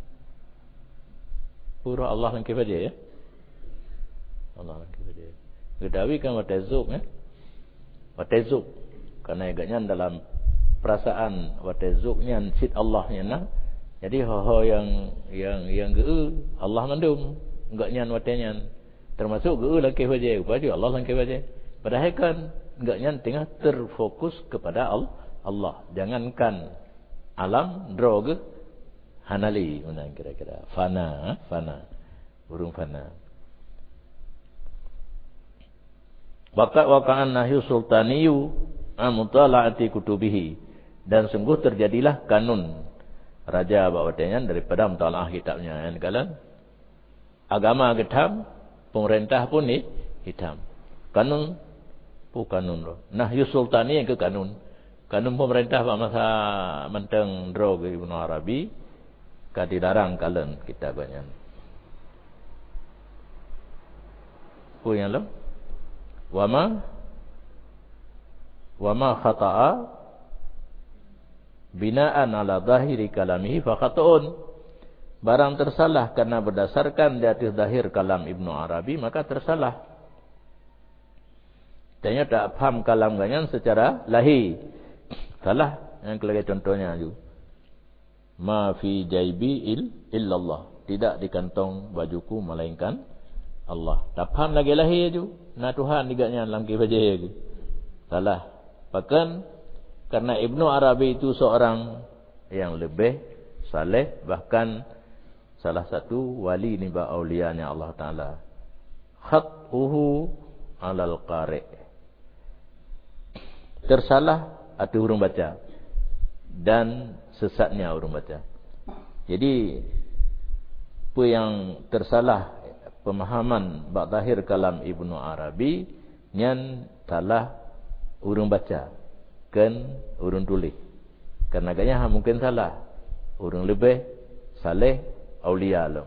Pura Allah yang kepada ya. Allah yang kepada. Gedawi kan watazuk ya. Watazuk karena agaknya dalam perasaan watazuknya sit Allah nyan. Jadi ho yang Allah ngandung enggak nyan watenyan. Termasuk laki wajah kepada Allah laki wajah. Padahal kan enggak nyan tengah terfokus kepada Allah. Jangankan alam drog hanali mana kira-kira fana. Burung fana. Waqa'an nahyu sultaniyu mutala'ati kutubihi, dan sungguh terjadilah kanun raja bawatanya daripada mutalaah kitabnya. Yang kalian agama hitam, pemerintah pun hitam. Kanun nahyu sultani yang ke kanun pemerintah pada masa menteng drog Ibnu Arabi kadilarang kalian kitabnya. Punya lo wama khata'a binaan ala zahiri kalamihi fa khata'un. Barang tersalah karena berdasarkan di atas zahir kalam Ibnu Arabi maka tersalah. Tanya tak faham kalam ganyan secara lahir. Salah. Yang kelagi contohnya juga. Ma fi jaibi illallah. Tidak di kantong bajuku melainkan Allah. Tak faham lagi lahir juga. Na Tuhan digaknya langkih baca lagi. Salah. Bahkan karena Ibnu Arabi itu seorang yang lebih saleh, bahkan salah satu wali ni ba aulianya Allah Taala. Khat'uhu 'alal qari'. Tersalah ada huruf baca dan sesatnya huruf baca. Jadi apa yang tersalah pemahaman bab zahir kalam Ibnu Arabi nyan salah urang baca kan urang tulis. Karena agaknya mungkin salah. Urang lebih saleh aulia lo.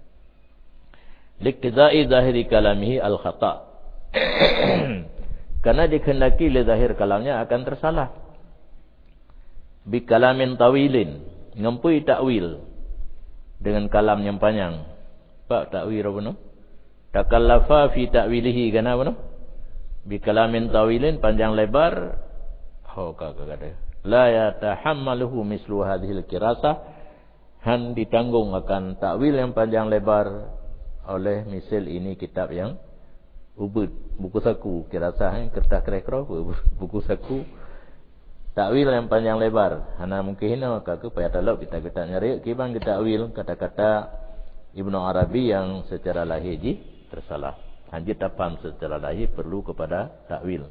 Liqtidai zahiri kalamihi al-khata. Karena dikehendaki le zahir kalamnya akan tersalah. Bi kalamin tawilin, ngempui takwil dengan kalam yang panjang. Pak takwil apa no? Takallafa fi ta'wilihi kana apa no? Bi kalamin tawilin panjang lebar. Kata. La yatahammaluhu mislu hadhil kirasah. Han ditanggung akan takwil yang panjang lebar oleh misal ini kitab yang ubud, buku saku, kirasah kertas kera-kera buku saku. Takwil yang panjang lebar. Hana mungkin maka ke payah talab kita nyari kibang kita takwil kata-kata Ibnu Arabi yang secara lahir tersalah. Hanjit tapam secara lahir perlu kepada takwil.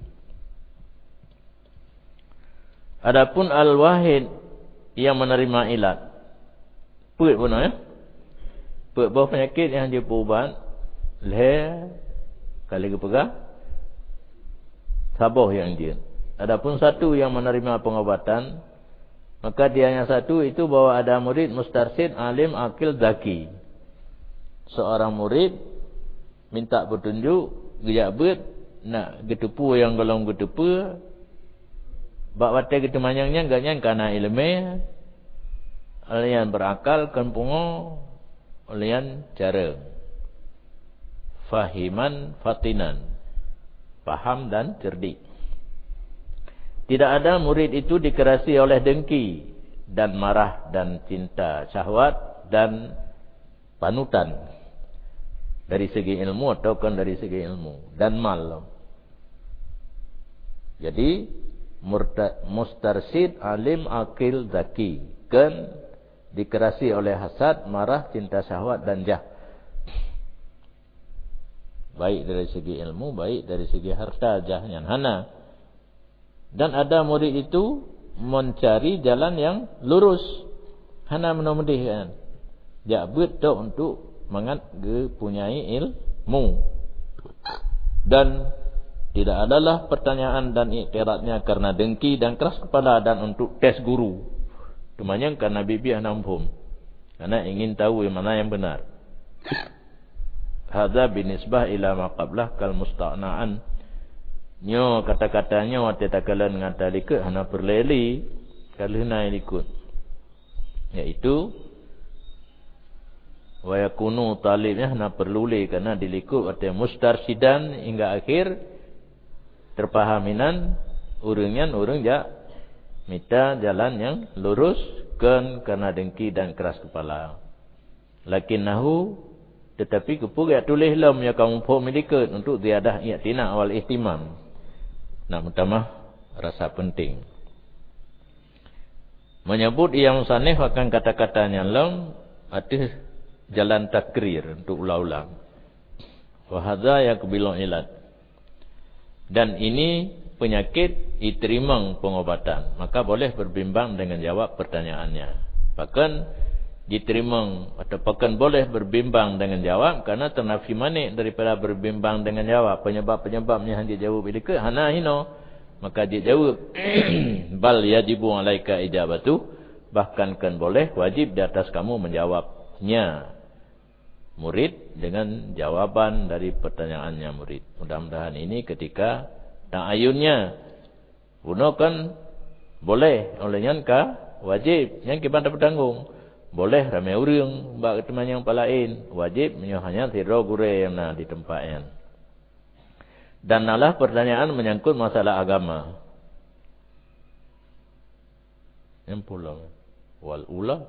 Adapun al-wahid yang menerima ilat. Puit pun ya. Puit bawah penyakit yang dia berubat. Leher. Kali ke pegah. Saboh yang dia. Adapun satu yang menerima pengobatan. Maka dia yang satu itu bahawa ada murid mustarsid, alim, akil, zaki. Seorang murid. Minta petunjuk. Gejak bet. Nak getepu yang golong getepu. Bak watai kita manyangnya enggaknya karena ilmu. Alian berakal kan pungo alian cara fahiman fatinan, faham dan cerdik. Tidak ada murid itu dikerasi oleh dengki dan marah dan cinta syahwat dan panutan dari segi ilmu ataupun dari segi ilmu dan mal. Jadi mustarsid, alim, akil, zaki. Kan dikerasi oleh hasad, marah, cinta syahwat dan jah. Baik dari segi ilmu, baik dari segi harta, jahnya hana. Dan ada murid itu mencari jalan yang lurus. Hana menomedih kan. Dia betul untuk mempunyai ilmu. Dan tidak adalah pertanyaan dan iktiratnya karena dengki dan keras kepala dan untuk tes guru. Cumanya karena bibi anampum. Karena ingin tahu yang mana yang benar. Hadza binisbah ila ma qablah kal musta'na'an. Nyo kata-katanya waktu takalan ngatalike hana perleli kalena ikut. Yaitu wa yakunu talibnya hana perluli karena dilikut waktu mustarsidan hingga akhir terpahaminan urungan urung ja minta jalan yang lurus kan karena dengki dan keras kepala. Lakinnahu tetapi kepugat tulis lam ya kaum pun milikat untuk ziyadah i'tina wal ihtimam. Nak utamah rasa penting. Menyebut yang musannif akan kata-katanya lam ada jalan takrir untuk ulang-ulang. Wa hadza yakbilu ilat. Dan ini penyakit diterima pengobatan, maka boleh berbimbang dengan jawab pertanyaannya. Bahkan diterima atau bahkan boleh berbimbang dengan jawab karena ternafi manik daripada berbimbang dengan jawab. Penyebab-penyebabnya hanya jawab ilika hana hino, maka dia jawab bal yajibu alaika ijabatu, bahkan kan boleh wajib di atas kamu menjawabnya murid dengan jawaban dari pertanyaannya murid. Mudah-mudahan ini ketika ta'ayunnya gunakan boleh olehnya ka wajib yang kita bertanggung. Boleh ramai orang bak teman yang lain, wajib hanya tiro gure yang di tempatnya. Dan nalah pertanyaan menyangkut masalah agama. Yang pulang wal ula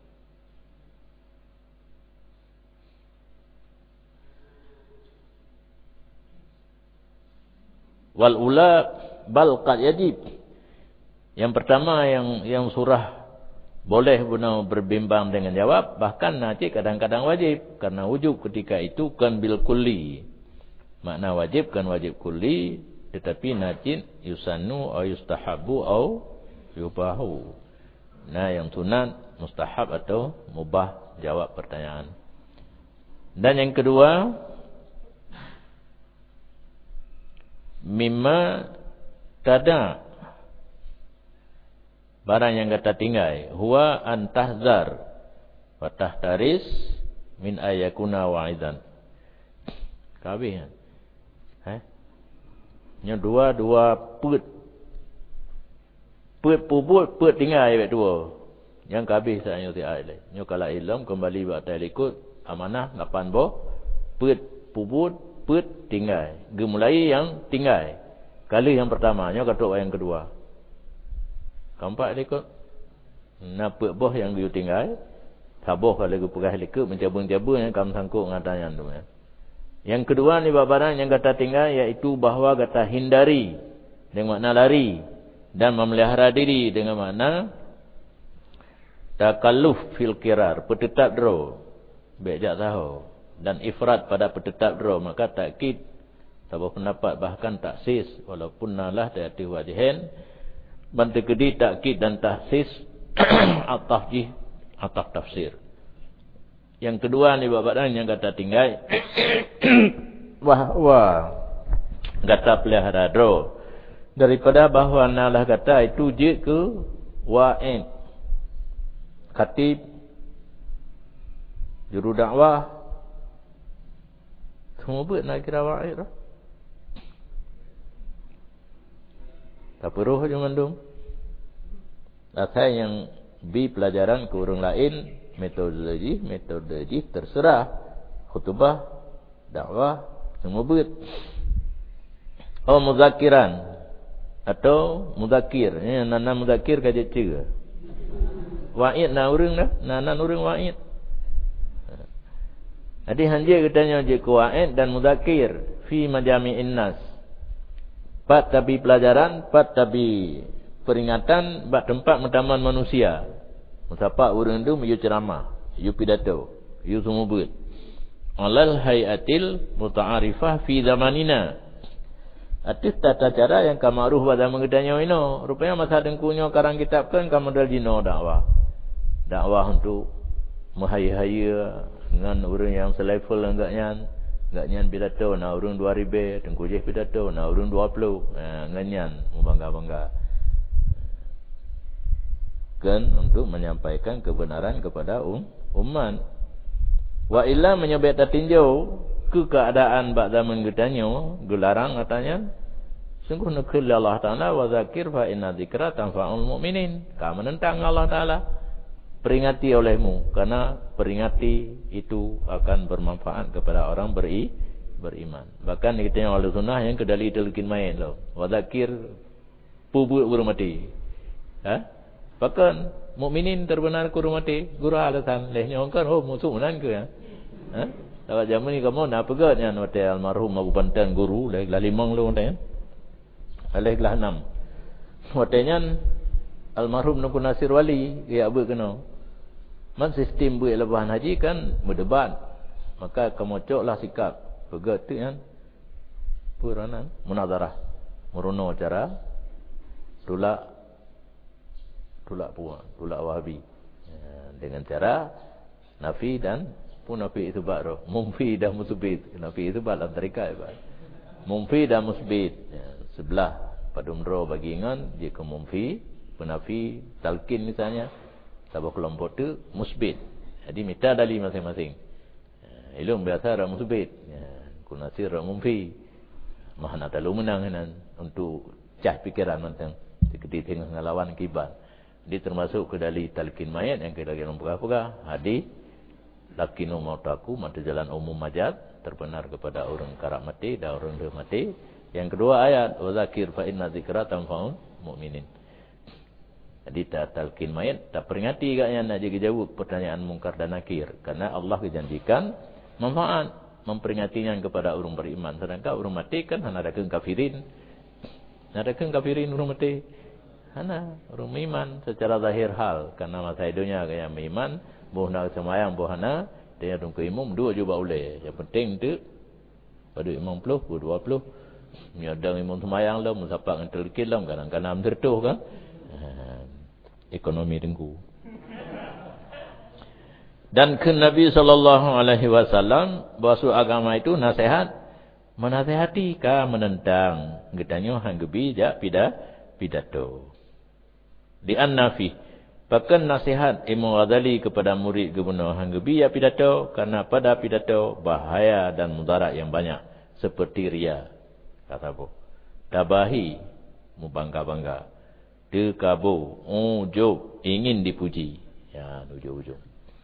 wal ula bal qad yajib. Yang pertama yang surah boleh guna berbimbang dengan jawab, bahkan nanti kadang-kadang wajib karena wujub ketika itu kan bil kulli. Makna wajib kan wajib kulli, tetapi nanti yusannu au yustahabu au yubahu. Nah, yang sunat, mustahab atau mubah jawab pertanyaan. Dan yang kedua, mimma tada barang yang kata tinggai huwa antahzar wa tahtaris min ayakuna wa'idan. Kabeh nya dua put pubut put tinggai bet dua yang kabeh saya ti ai le nyo kala ilmu kembali buat ikut amanah 8 boh put pubut put tinggai gemulai yang tinggai kali yang pertama nyo katuk yang kedua. Kampak dia kot. Napa boh yang dia tinggal. Saboh kalau dia perah lekuk mencabung-cabung yang kamu sangkut ngatanya tu. Yang kedua ni barang yang kata tinggal iaitu bahawa kata hindari dengan makna lari dan memelihara diri dengan makna takalluf fil qirar, bertetap dro. Baik jak tahu dan ifrat pada bertetap dro maka takkid saboh pendapat bahkan taksis walaupun nalah dari wajihin bantekedi takkid dan tahsis at-tahjih atau tafsir. Yang kedua ni babadan yang kata tinggal wah kata pelihara dro daripada bahawa nalah kata itu je ke wa'id khatib juru dakwah semua buat nak kira wa'id lah. Tak perlu je mandum. Asal yang bi pelajaran ke orang lain metodologi terserah khutbah dakwah semua buat. Oh muzakiran atau muzakir. Nana muzakir kaje cerita. Wa'id na urang dah, nana urang wa'id. Jadi hanja katanya je ku wa'id dan muzakir fi majami'in nas. Pat tabi pelajaran, pat tabi peringatan, bat tempat mentaman manusia. Musapa urang tu meyu ceramah, yu pidato, yu sumubut. Alal hayatil muta'arifah fi zamanina. Atis tata cara yang kamaruh pada mengedanyo ino. Rupanya masa dengkunyo karang kitab kan kamadal jino dakwah. Dakwah untuk mahaya-haya dengan orang yang selevel enggak nyan pidato na urang 2000, tengku je pidato na urang 20. Nganyan membangga-bangga. Kan untuk menyampaikan kebenaran kepada umat. Wa illa menyebut tinjau ke keadaan bak zaman gedanyo gelarang katanya sungguh nakil Allah Taala wa zakir fa inna dzikra tanfa'ul mu'minin. Ka menentang Allah Taala, peringati olehmu karena peringati itu akan bermanfaat kepada orang beriman. Bahkan kita yang ahli sunnah yang kedali telkin main lo wa zakir pubut urmati. Bahkan mukminin terbenar kurumati guru alasan lehnya kan musuh nan ke ya. Lawat zaman ni kamu nak pegat yang wate almarhum Abu Bantan guru leh limang lu wate. Leh 6. Watenya almarhum Nungku Nasir Wali dia abu kena. Man sistem buat lebahan haji kan berdebat. Maka kemocoklah sikap pegat tu kan. Puranan munazarah. Merono cara tolak Wahabi. Dengan cara nafi dan pun nafi itu baru mumfi dan musbit. Nafi itu dalam tarekat mumfi dan musbit sebelah padumro bagi ingan dia ke mumfi penafi talqin misalnya sabah kelompok tu musbit. Jadi minta dalil masing-masing. Ilmu biasa ra musbit kunasir ra mumfi mahana talu menang untuk cah pikiran mentang dikedi tengah ngelawan kibar. Dia termasuk ke dalil talqin mayat yang kita lagi pegah-pegah hadis lakinu mautaku mata jalan umum majad terbenar kepada orang karak mati dan orang dah mati. Yang kedua ayat wa zakir fa inna dzikra tanfa'ul mu'minin. Jadi tak talqin mayat tak peringati agaknya nak jaga jawab pertanyaan mungkar dan nakir karena Allah kejanjikan manfaat memperingatinya kepada orang beriman. Sedangkan orang mati kan hanya ada kafirin. Ada kafirin orang mati. Hana orang iman secara zahir hal karena masa hidupnya kayak iman bohna semayang bohana dia tunggu imam dua juga boleh. Yang penting tu pada imam 20 miadang imam semayang lah musafak dengan terkil lah kadang-kadang tertuh kan ekonomi dengku. Dan ke Nabi SAW bahasa agama itu nasihat menasihati ka menentang gedanyo hang gebi jak pidato di an-nafi. Bahkan nasihat Imam Ghazali kepada murid gubernur Hanggebi ya pidato karena pada pidato bahaya dan mudarat yang banyak seperti ria. Kata apa? Tabahi membangga-bangga. Dekabu, ujub, ingin dipuji. Ya, ujub-ujub.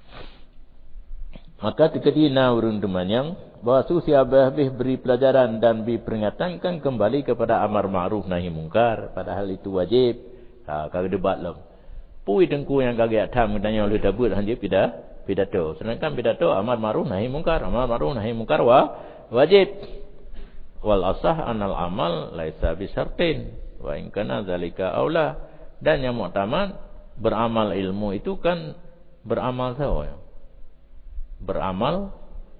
Maka ketika urun temanyang bahawa susi habis beri pelajaran dan beri peringatan kan kembali kepada amar ma'ruf nahi mungkar padahal itu wajib. Kalau debat lah. Pui tengku yang kagak tam katanya oleh dabut hanya pidato. Sedangkan pidato amar ma'ruf nahi mungkar. Amar ma'ruf nahi mungkar wajib. Wal asah anal amal laisa bisartin wa in kana zalika aula. Dan yang muktamad beramal ilmu itu kan beramal sahaja. Beramal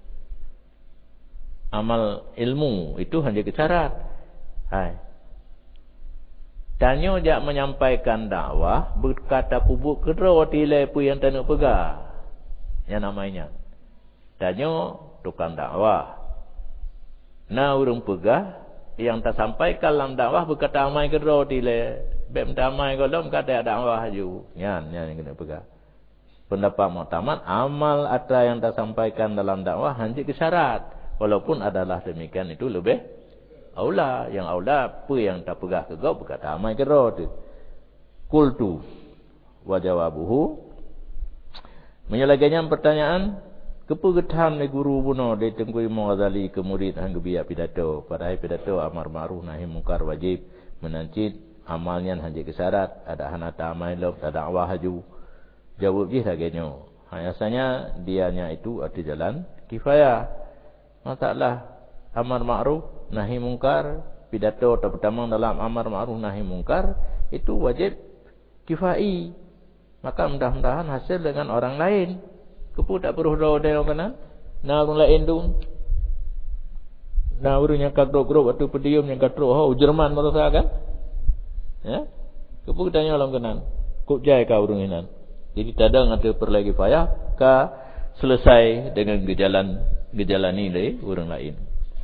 amal ilmu itu hanya kesyarat. Hai. Danyo jak menyampaikan dakwah berkata pubuk kedua tilai pu yang tak nak pegang. Yang namanya. Danyo tukang dakwah. Nah urung pegah yang tak sampaikan dalam dakwah berkata amai kedua tilai. Bem damai kalau kata dakwah ju. Yang kena pegang. Pendapat muktamad amal ada yang tak sampaikan dalam dakwah hanya kesyarat. Walaupun adalah demikian itu lebih aula, yang aula apa yang tak pegah ke kau berkata amai ke roh tu. Qultu wa jawabuhu. Menyelaganya pertanyaan kepegetam ni guru buno di tengku Imam Ghazali ke murid Hanggebi pidato. Padahal pidato amar ma'ruf nahi mungkar wajib menancit amalnya hanya kesyarat ada hanata amai lom tak dakwah haju. Jawab je sagenya. Biasanya dianya itu ada jalan kifayah. Masalah amar ma'ruf nahi mungkar pidato atau pertama dalam amar ma'ruf nahi mungkar, itu wajib kifai. Maka mudah-mudahan hasil dengan orang lain. Kepu tak perlu dia orang kanan. Nah orang lain tu. Nah orang yang kadrok-kadrok waktu pedium yang kadrok. Oh Jerman merasa kan? Ya. Kepu tanya orang kanan. Kok jai kau orang kanan. Jadi kadang ada perlu kifayah. Ka selesai dengan gejalani dari orang lain.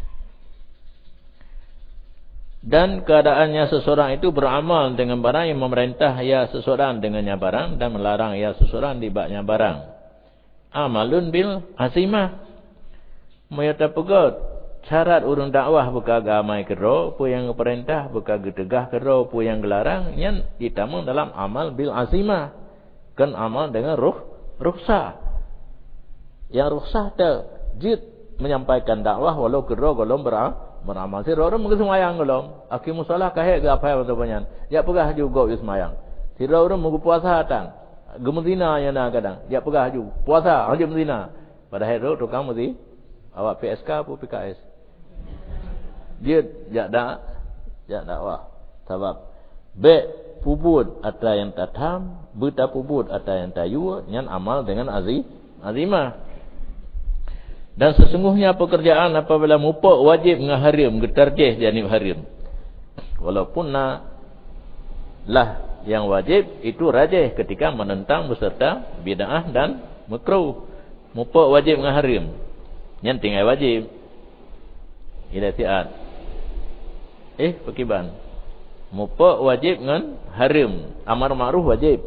Dan keadaannya seseorang itu beramal dengan barang yang memerintah ya seseorang dengannya barang dan melarang ya seseorang dibaknya barang. Amalun bil azimah. Mayata pegot syarat urang dakwah buka agama kero, pu yang perintah buka getegah kero, pu yang gelarang yang ditamung dalam amal bil azimah. Kan amal dengan rukhsah. Yang rukhsah tajid menyampaikan dakwah walau kero golong beramal. Si orang mungkin semayang golong. Aki musalah kahek ke apa yang banyak. Dia pegah juga semayang. Si orang mungkin puasa datang. Gemuzina yang nak kadang. Dia pegah juga puasa aja gemuzina. Pada hari itu tukang mesti awak PSK atau PKS. Dia jak dakwah. Sebab be pubut atau yang tatam, buta pubut atau yang tayu, yang amal dengan azimah. Dan sesungguhnya pekerjaan apabila mupuk wajib ngaharim getarjih janib harim. Walaupun lah yang wajib itu rajih ketika menentang beserta bid'ah dan makruh. Mupuk wajib ngaharim. Yang tinggal wajib. Ila tiat. Pekiban. Mupuk wajib ngan harim. Amar ma'ruf wajib.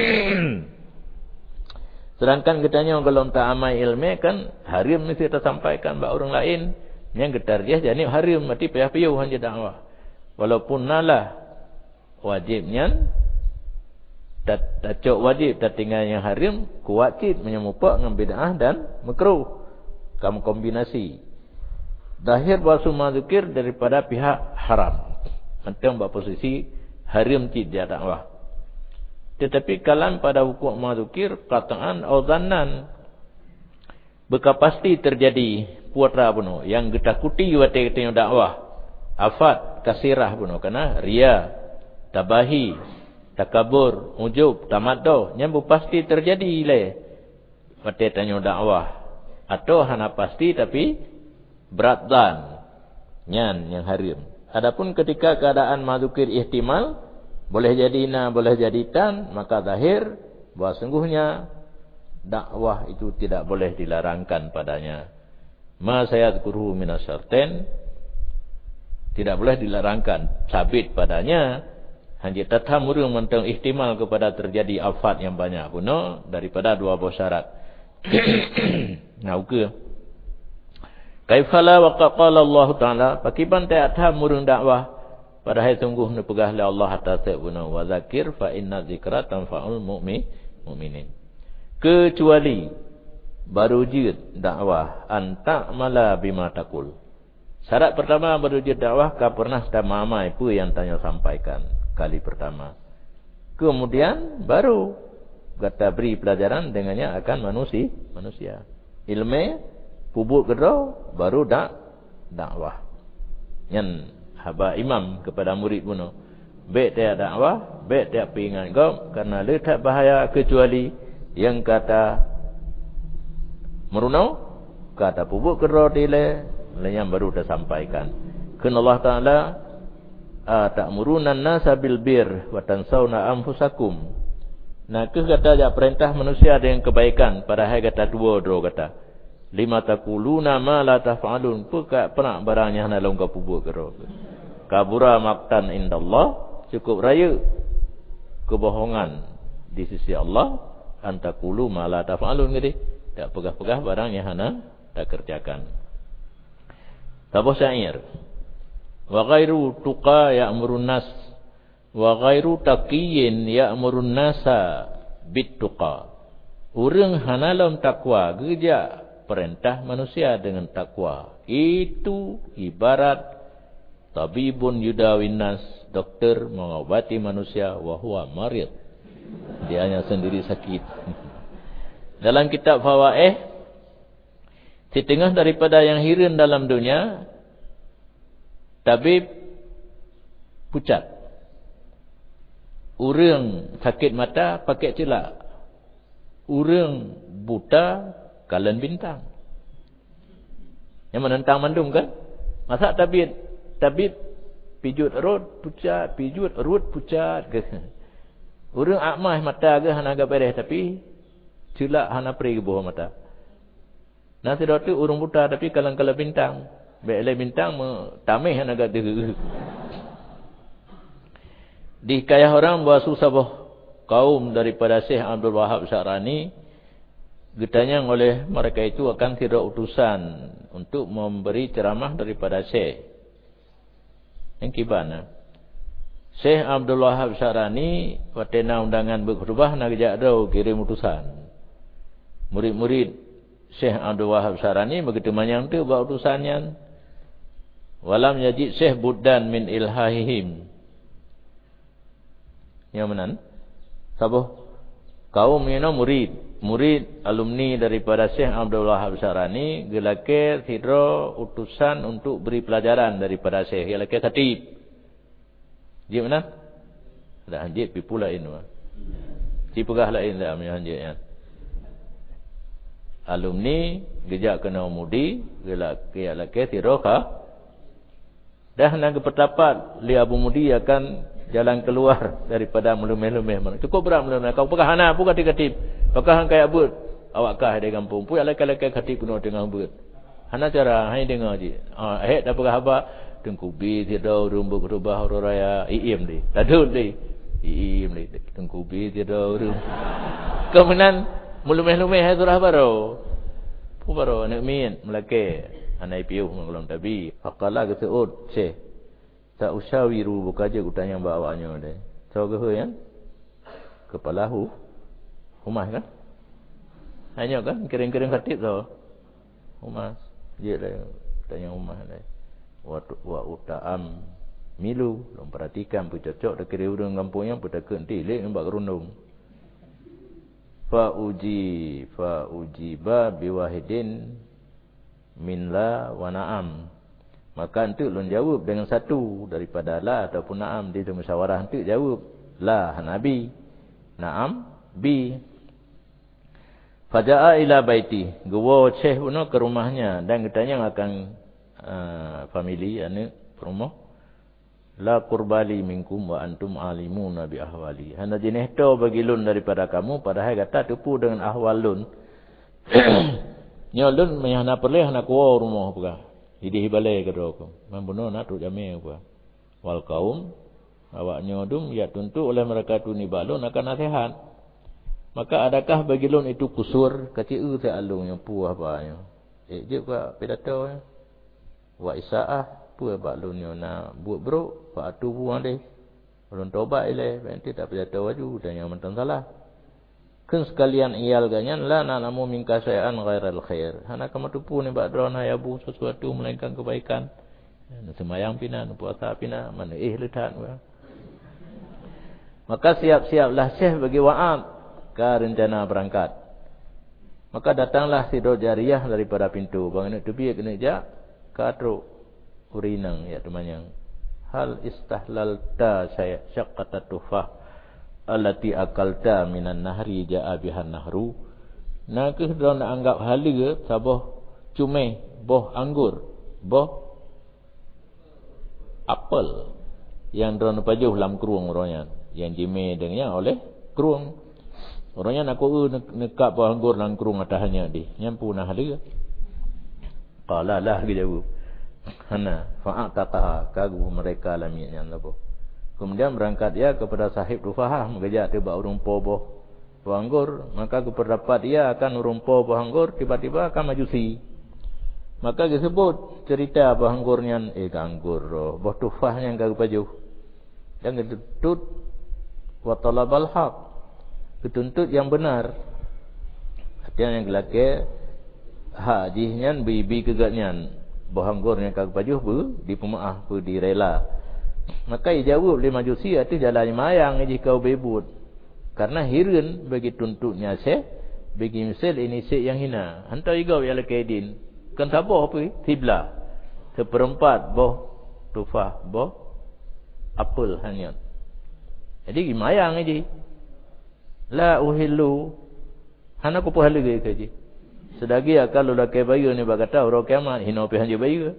Sedangkan katanya kalau tak amai ilmu kan harim mesti kita sampaikan bagi orang lain. Yang getar dia janib harim mati payah-payah hanya dakwah. Walaupun nalah wajibnya tak wajib tak tinggal yang harim kuwajib menyemupak dengan bid'ah dan makruh. Kamu kombinasi. Zahir bahasa mazukir daripada pihak haram. Tentang posisi harim tidak dakwah. Tetapi kalam pada hukum mazukir kataan atau zannan beka pasti terjadi putra bunuh yang getakuti wate katanya dakwah afat kasirah bunuh karena ria tabahi takabur ujub tamaddo yang pasti terjadi le wate tanya dakwah atau hana pasti tapi berat zan yang harim. Adapun ketika keadaan mazukir ihtimal boleh jadi boleh jadi tan, maka zahir bahawa sungguhnya dakwah itu tidak boleh dilarangkan padanya. Ma sayadkuruhu minasyartain, tidak boleh dilarangkan, sabit padanya. Hanya tatamurung mentang ihtimal kepada terjadi afat yang banyak puno daripada dua buah syarat. Nauke. Kaifala wa qala Allah Taala, pakiban tatamurung dakwah padahal sungguh nepegah oleh Allah atas sebuna wa zakir fa inna zikra tanfa'ul mu'minin. Kecuali baru jid dakwah anta mala bima taqul. Syarat pertama baru jid dakwah ka pernah tamamai apa yang tanya sampaikan kali pertama. Kemudian baru kata beri pelajaran dengannya akan manusia. Ilmu pubuk kedua baru dakwah. Yang haba imam kepada murid bunuh. Baik dia dakwah, baik dia peringat kau karena letak bahaya kecuali yang kata merunau, kata pubuk kedua dile, yang baru dah sampaikan. Kerana Allah Taala ta'murunan nasa bil bir wa tansawna anfusakum. Nah, kata dia perintah manusia dengan kebaikan padahal kata dua kata. Lima taquluna ma la taf'alun. Puka pernah barangnya hana long ka pubuk kedua. Kabura maktan indallah, cukup raya kebohongan di sisi Allah antakulu ma la taf'alun gitu. Tak pegah-pegah barang yang hana tak kerjakan. Tabuh syair. Wa ghairu tuqa ya'murun nas wa ghairu taqiyyin ya'murun nasa bittuqa. Urang hana lawan takwa geja perintah manusia dengan takwa. Itu ibarat tabibun yudawin nas, dokter mengobati manusia wa huwa marid. Dia hanya sendiri sakit. Dalam kitab Fawaih, setengah daripada yang hirin dalam dunia, tabib pucat. Urang sakit mata pakai celak. Urang buta kalan bintang. Yang menentang mandum kan? Masa tabib pijut rut pucat, pijut rut pucat ke. Urang akmah mata ke hana agak beres tapi celak hana pergi ke bawah mata. Nanti tu urang buta tapi kalan bintang. Baiklah bintang tamih hana agak deg. Di kaya orang bahawa susah kaum daripada Syekh Abdul Wahab Syarani ditanya oleh mereka itu akan tidak utusan untuk memberi ceramah daripada Syekh. Yang kibana Syekh Abdul Wahab Syarani watena undangan berkhutbah nak jadau kirim utusan. Murid-murid Syekh Abdul Wahab Syarani begitu banyak tu buat utusannya. Walam yajid Syekh buddan min ilhahihim. Yang mana? Sabuh kaum ini murid alumni daripada Syekh Abdul Wahab Syarani gelake hidro utusan untuk beri pelajaran daripada Syekh gelake khatib. Dia mana? Dah anjit pi pula ini. Si pegah lain dah menyanjitnya. Alumni gejak kena umudi gelake hidro ka dah nak bertapat li Abu Mudi akan jalan keluar daripada melumeh-lumeh. Cukup berat melumeh. Kau pegah hana pun khatib. Pegah kaya but. Awak kah di kampung. Pui alai-alai khatib kena tengah but. Hana cara hai dengar je. Dah pegah apa? Tengkubi tiada rumbu berubah raya iim di. Tadul di. Iim di. Tengkubi tiada rum. Kemudian melumeh-lumeh itu dah baru. Pu baru nak min melake. Anai piuh mengulang tabi. Faqala keseut Syekh. Tak usyawiru bukaja kutanya bawanya dia. Tahu ke yang? Kepala humas kan? Hanya kan kering-kering khatib tu. Humas. Dia dah tanya humas dia. Wa uta'am milu, long perhatikan pu cocok dak kira urang kampung yang putakeun tilik nampak kerundung. Fa ujiba biwahidin min la wa na'am. Maka entuk lun jawab dengan satu daripada la ataupun na'am. Dia tu musyawarah entuk jawab la nabi, na'am bi. Faja'a ila baiti. Gua Syekh pun ke rumahnya dan katanya akan family anak rumah. La qurbali minkum wa antum alimuna bi ahwali. Hana jenis tu bagi lun daripada kamu padahal kata tupu dengan ahwal lun. Nyolun menyana perleh nak kuah rumah apa? Hidih balai ke aku. Membunuh nak tu jamai apa? Wal kaum awak nyodum ya tentu oleh mereka tu ni balun akan nasihat. Maka adakah bagi lun itu kusur kecil saya alung yang pu apa nya? Je ka pidato ya. Wa isaah pu ba lun yo na buat bro fa atu buang deh. Lun tobat ile nanti tak pidato waju dan yang mentang salah. Kun sekalian iyal ganyan la nanamu min kasai'an ghairal khair. Hana kamu tupu ni bakdron hayabu sesuatu melainkan kebaikan. Semayang pina, puasa pina, mana letak. Maka siap-siaplah Syekh bagi wa'ad ke rencana berangkat. Maka datanglah Sidro Jariyah daripada pintu. Bang nak tepi kena jak katru urinang ya temannya. Hal istahlalta syaqqata tufah allati akalta minan nahri ja'a bihan nahru. Nak ke dia nak anggap hala sabah cumeh boh anggur, boh apel yang dia nak pajuh dalam kerung orangnya yang jeme dengannya oleh kerung. Orangnya nak ko nekap boh anggur dalam kerung atasnya di. Nyampu nah hala. Qala lah dia jawab. Hana fa'ataqaha kagu mereka laminnya apa. Kemudian berangkat dia kepada sahib Rufahah mengejak tiba rumpo boh anggur. Maka keperdapat dia akan rumpo boh anggur tiba-tiba akan majusi. Maka disebut cerita boh anggurnya anggur boh tufahnya yang kagu pajuh. Dan dituntut wa talabal haq. Dituntut yang benar. Artinya yang gelake hajihnya bibi kegatnya boh anggurnya kagu pajuh di pemaah direla. Maka ia jawab oleh majusi itu jalan mayang jika kau bebut. Karena hirin bagi tuntutnya Syekh, bagi misal ini Syekh yang hina. Hantar igau yang lekaidin. Kan sabah apa? Tiblah. Seperempat boh tufah boh apel hanyut. Jadi mayang aja. La uhillu. Hana ko pahala ge kaji. Sedagi akal ulah ke bayu ni bagata ro kiamat hino pe hanje bayu.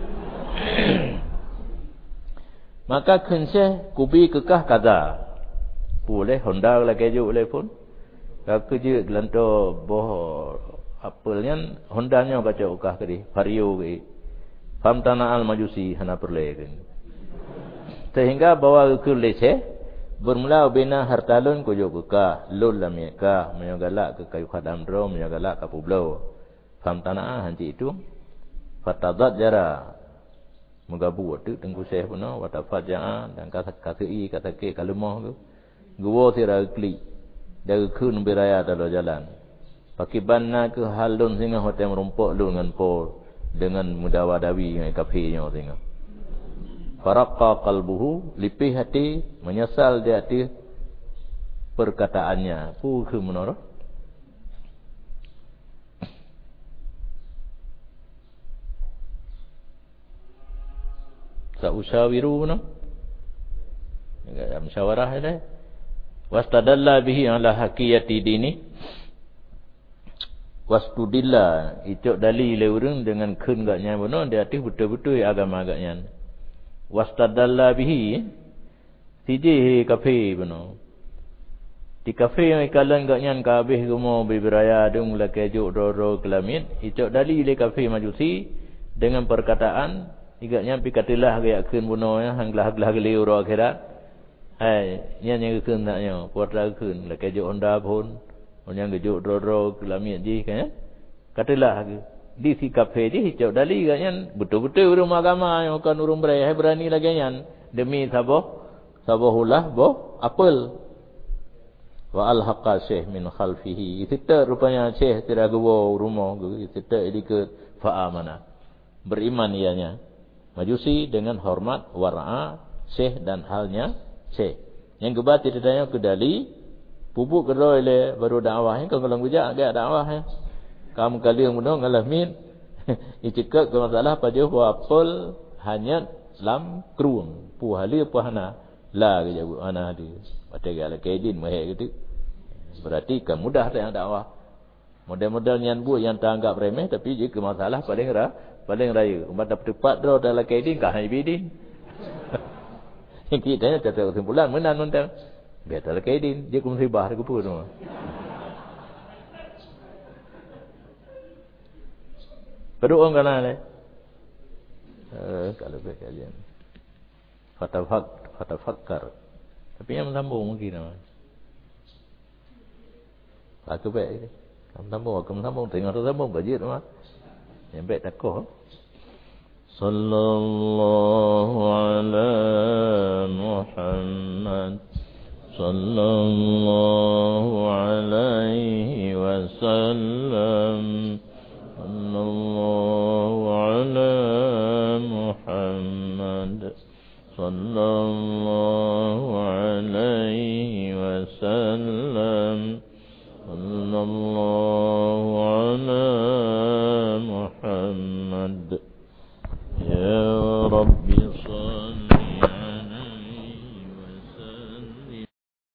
Maka kense kubi kekah kada. Boleh Honda la keju boleh pun. Kak je gelanto boh apelnya Hondanya baca ukah kedi. Vario ke. Famtana al majusi hana perle ke. Sehingga bawa ke lece bermula bina hartalun kujo kekah lul lamika menyogalak ke kayu khadam dro menyogalak ke publo. Famtana hanci itu fatadat jara mengabu waktu tengku seh pun watafat jaa dan kata i kata ke kalemah tu guo tira kli dari kun beraya dalam jalan pakai banna ke halun singa hotel merumpok lu dengan pol dengan mudawadawi dengan kafinya singa faraqqa qalbuhu lipih hati menyesal di hati perkataannya pu ke menara sa usyawiru no enggak musyawarah ada wastadalla bihi ala haqiyati dini wastudilla itu dalil urang dengan keun gaknya beno dia hati betul-betul agama agaknya wastadalla bihi tiji kafe beno di kafe yang ikalan gaknya kabeh gumo bibraya dung lakejuk roro kelamit itu dalil kafe majusi dengan perkataan igaknya pikatilah gaya keun buno ya hanglah geliu ro akhirat hai nya nya keun naknya puatra keun la kejo Honda pun yang gejuk ro kelamit ji kan katilah di sikap di hijau dali gaknya betul-betul rumah agama yang kan urung berani lagi nya demi sabohullah boh apel wa al haqa syekh min khalfihi itu rupanya syekh tidak gowo rumah itu ikut fa amana beriman ianya majusi dengan hormat wara'a syekh dan halnya syekh. Yang kebat tidak tanya ke dali pupuk kedoi le baru dakwah kan kalau gujak agak dakwah ya. Kamu kali yang mudah ngalamin icikak ke masalah pada wapol hanya lam kruung pu hali pu hana la ke jabu ana di pada gala kaidin meh gitu. Berarti kan mudah yang dakwah. Model-model nyan bu yang tanggap remeh tapi jika masalah paling raya umat dapat tepat draw dalam kaidin kah ibidin kita kata kesimpulan menan mentang biar dalam kaidin dia musibah ke pun semua berdoa kana le kalau baik kalian fatafakkar tapi yang sambung mungkin aku baik kamu sambung tengok sambung bajit mah yang baik takoh sallallahu ala Muhammad sallallahu alaihi wasallam sallallahu ala Muhammad sallallahu alaihi wasallam sallallahu